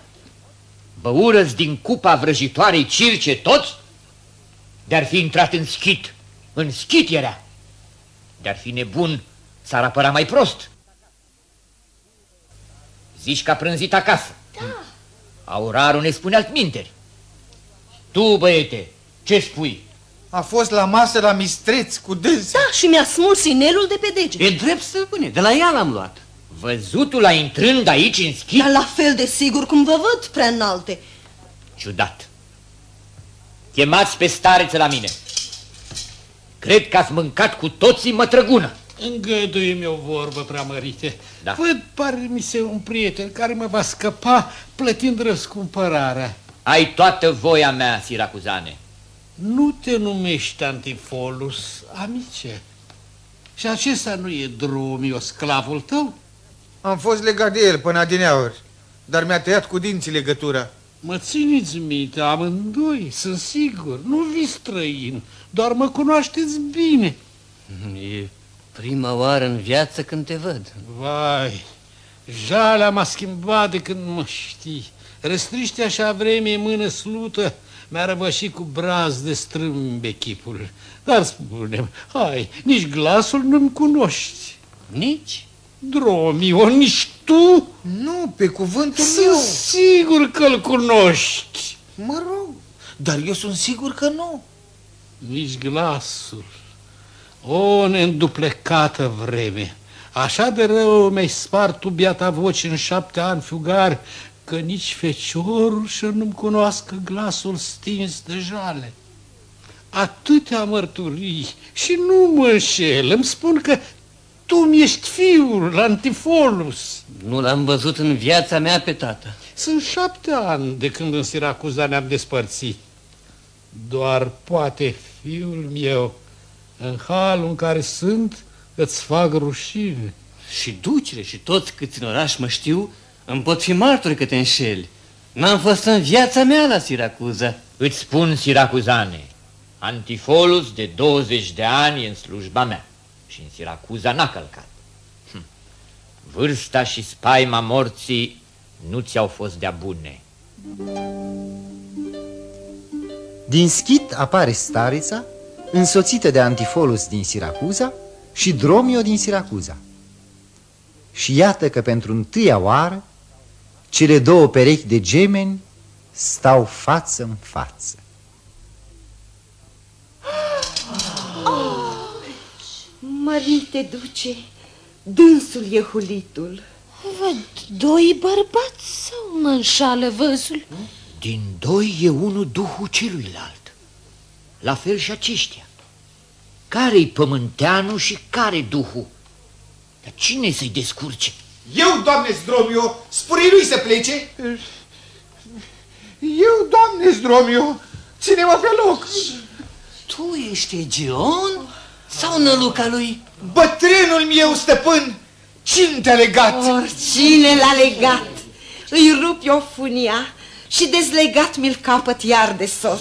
Băură-ți din cupa vrăjitoarei Circe toți? De-ar fi intrat în schit. În schit era. De-ar fi nebun, s-ar apăra mai prost. Zici că a prânzit acasă. Da. Aurarul ne spune altminteri. Tu, băiete, ce spui? A fost la masă la mistreț cu dânsa. Da, și mi-a smuls inelul de pe dege. E drept, stăpâne, de la ea l-am luat. Văzutul-a intrând aici în schip? Dar la fel de sigur cum vă văd, prea înalte. Ciudat. Chemați pe stareță la mine. Cred că ați mâncat cu toții mătrăgună. Îngăduie-mi o vorbă, preamărite. Da. Văd, pare mi se un prieten care mă va scăpa plătind răscumpărarea. Ai toată voia mea, siracuzane. Nu te numești Antifolus, amice. Și acesta nu e Dromio, sclavul tău? Am fost legat de el până adineauri, dar mi-a tăiat cu dinții legătura. Mă țineți minte, amândoi, sunt sigur, nu vi străin, doar mă cunoașteți bine. E prima oară în viață când te văd. Vai, jalea m-a schimbat de când mă știi. Răstriște așa vreme mână slută, mi-a rămășit cu braz de strâmbe chipul. Dar spune-mi, hai, nici glasul nu-mi cunoști. Nici? Dromio, nici tu? Nu, pe cuvântul Sunt meu. sigur că-l cunoști. Mă rog, dar eu sunt sigur că nu. Nici glasul. O neînduplecată vreme. Așa de rău mi-ai spart tu biata voce în 7 ani fugari, că nici feciorul și nu-mi cunoască glasul stins de jale. Atâtea mărturii și nu mă înșel. Îmi spun că tu mi-ești fiul, Antifolus. Nu l-am văzut în viața mea pe tată. Sunt 7 ani de când în Siracuza ne-am despărțit. Doar poate fiul meu, în halul în care sunt, îți fac rușine. Și ducele și toți câți în oraș mă știu, îmi pot fi martori că te înșeli. N-am fost în viața mea la Siracuza. Îți spun, siracuzane, Antifolus de 20 de ani e în slujba mea și în Siracuza n-a călcat. Vârsta și spaima morții nu ți-au fost de-a bune. Din schit apare starița, însoțită de Antifolus din Siracuza și Dromio din Siracuza. Și iată că pentru întâia oară cele două perechi de gemeni stau față în față. Mărite duce, dânsul e hulitul. Văd doi bărbați sau mă înșală văzul? Din doi e unul duhul celuilalt. La fel și aceștia. Care-i pământeanul și care duhul? Dar cine să-i descurce? Eu, doamne Zdromio, spune lui să plece. Eu, doamne Zdromio, ține-mă pe loc. Tu ești Egeon sau năluca lui? Bătrânul meu, stăpân, cine te-a legat? Cine l-a legat? Îi rup eu funia și dezlegat mi-l capăt iar de soț.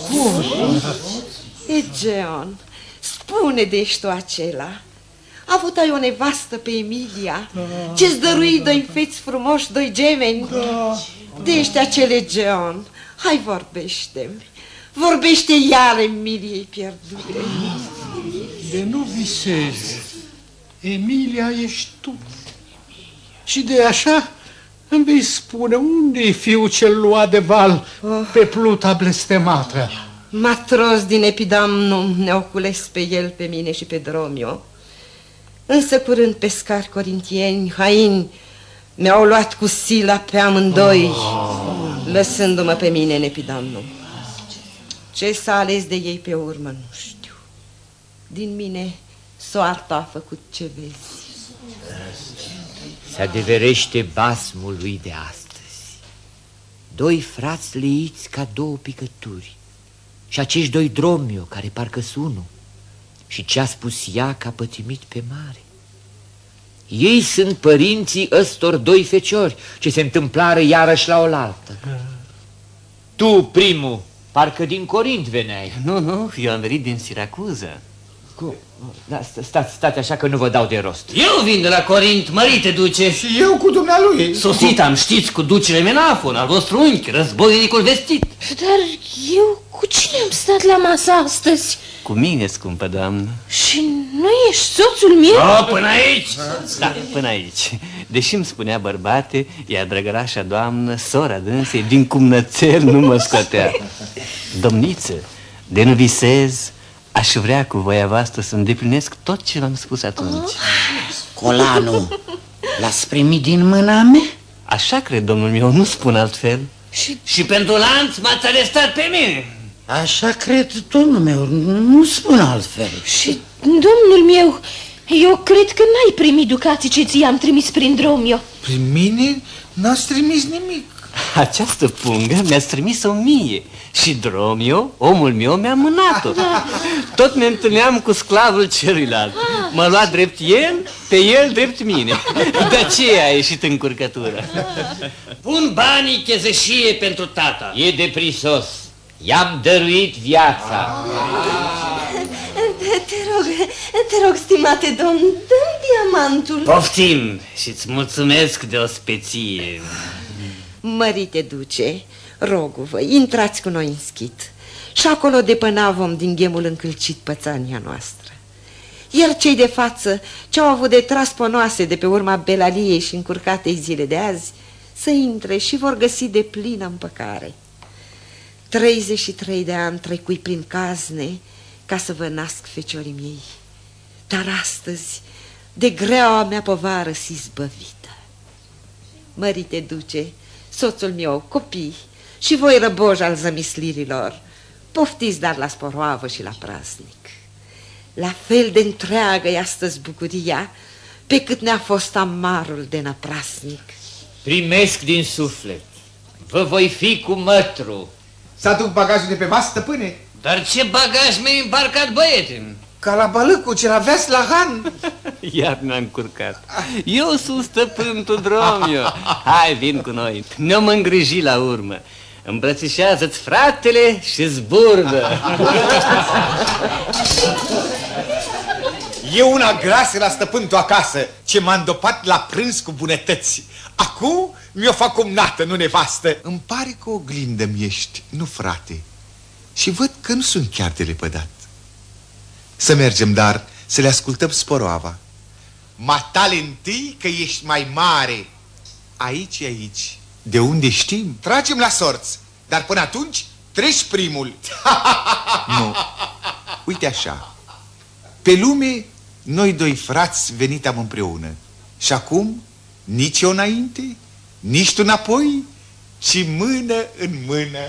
Egeon, spune de ești tu acela. Avut ai o nevastă pe Emilia, ce-ți dărui doi feți frumoși, doi gemeni. De ești acel Egeon, hai vorbește-mi. Vorbește iar Emiliei pierdute. De nu visezi. Emilia ești tu. Și de așa îmi vei spune unde e fiul cel luat de val pe pluta blestemată. Matros din Epidamnum ne-au cules pe el, pe mine și pe Dromio. Însă curând pescari corintieni, haini, mi-au luat cu sila pe amândoi, lăsându-mă pe mine în Epidamnum. Ce s-a ales de ei pe urmă, nu știu. Din mine soarta a făcut ce vezi. Se adeverește basmul lui de astăzi. Doi frați leiți ca două picături. Și acești doi Dromio, care parcă-s unul. Și ce a spus ea că a pătimit pe mare. Ei sunt părinții ăstor doi feciori, ce se întâmplară iarăși la oaltă. Tu, primul, parcă din Corint veneai. Nu, eu am venit din Siracuza. Cum? Da, stați așa că nu vă dau de rost. Eu vin de la Corint, mărite duce. Și eu cu dumnealui. Sosit am, știți, cu ducele Menafon, al vostru unchi, războinicul vestit. Dar eu cu cine am stat la masă astăzi? Cu mine, scumpă doamnă. Și nu ești soțul meu? Până aici! Da, până aici. Deși îmi spunea bărbate, ea drăgărașa doamnă, sora dânsei, din cumnățel nu mă scotea. Domniță, de nu visez, aș vrea cu voia voastră să îndeplinesc tot ce v-am spus atunci. Colanul, l-ați primit din mâna mea? Așa cred, domnul meu, nu spun altfel. Și pentru lanț m-ați arestat pe mine. Așa cred, domnul meu, nu spun altfel. Și, domnul meu, eu cred că n-ai primit ducații ce ți-am trimis prin Dromio. Prin mine n-ați trimis nimic. Această pungă mi-ați trimis 1000 și Dromio, omul meu, mi-a mânat-o. Tot ne întâlneam cu sclavul celuilalt. Mă lua drept el, pe el drept mine. De aceea a ieșit în curcătură. Pun banii chezășie pentru tata. E de prisos. I-am dăruit viața. Te rog, stimate domn, dă-mi diamantul. Poftim și-ți mulțumesc de o speție. Mărite duce, rogu-vă, intrați cu noi în schit și acolo depănavom din ghemul încălcit pățania noastră. Iar cei de față, ce-au avut de tras ponoase de pe urma belaliei și încurcatei zile de azi, să intre și vor găsi de plină împăcare. 33 de ani trecui prin cazne ca să vă nasc feciorii mei, dar astăzi de greaua mea povară si zbăvită. Mărite duce, soțul meu, copii și voi răboși al zămislirilor, poftiți dar la sporoavă și la praznic. La fel de întreagă e astăzi bucuria pe cât ne-a fost amarul de năprasnic. Primesc din suflet. Vă voi fi cu mătru. Să aduc bagajul de pe vas, stăpâne? Dar ce bagaj mi-ai îmbarcat, băiete? Ca la balâcul ce l-aveați la Han. Iar ne-am încurcat. Eu sunt stăpân, tu, Dromio. Hai, vin cu noi. Ne-om îngriji la urmă. Îmbrățișează-ți fratele și zburdă. E una grasă la stăpân tu acasă, ce m-a îndopat la prânz cu bunătăți. Acum mi-o fac cumnată, nu nevastă. Îmi pare că oglindă-mi ești, nu frate. Și văd că nu sunt chiar de lepădat. Să mergem, dar să le ascultăm sporoava. Matale întâi că ești mai mare. Aici, de unde știm? Tragem la sorți, dar până atunci treci primul. Nu, uite așa. Pe lume, noi doi frați venit-am împreună. Și acum, nici eu înainte, nici tu înapoi, ci mână în mână.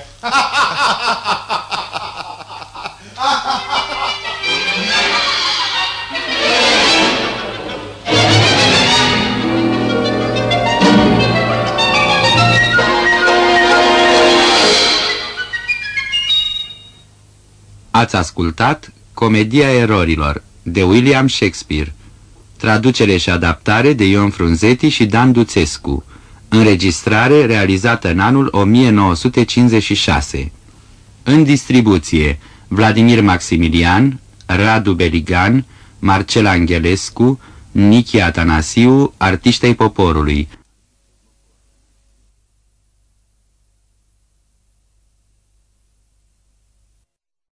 Ați ascultat Comedia erorilor de William Shakespeare, traducere și adaptare de Ion Frunzeti și Dan Duțescu, înregistrare realizată în anul 1956. În distribuție Vladimir Maximilian, Radu Beligan, Marcel Angelescu, Nichi Atanasiu, Artiștii Poporului.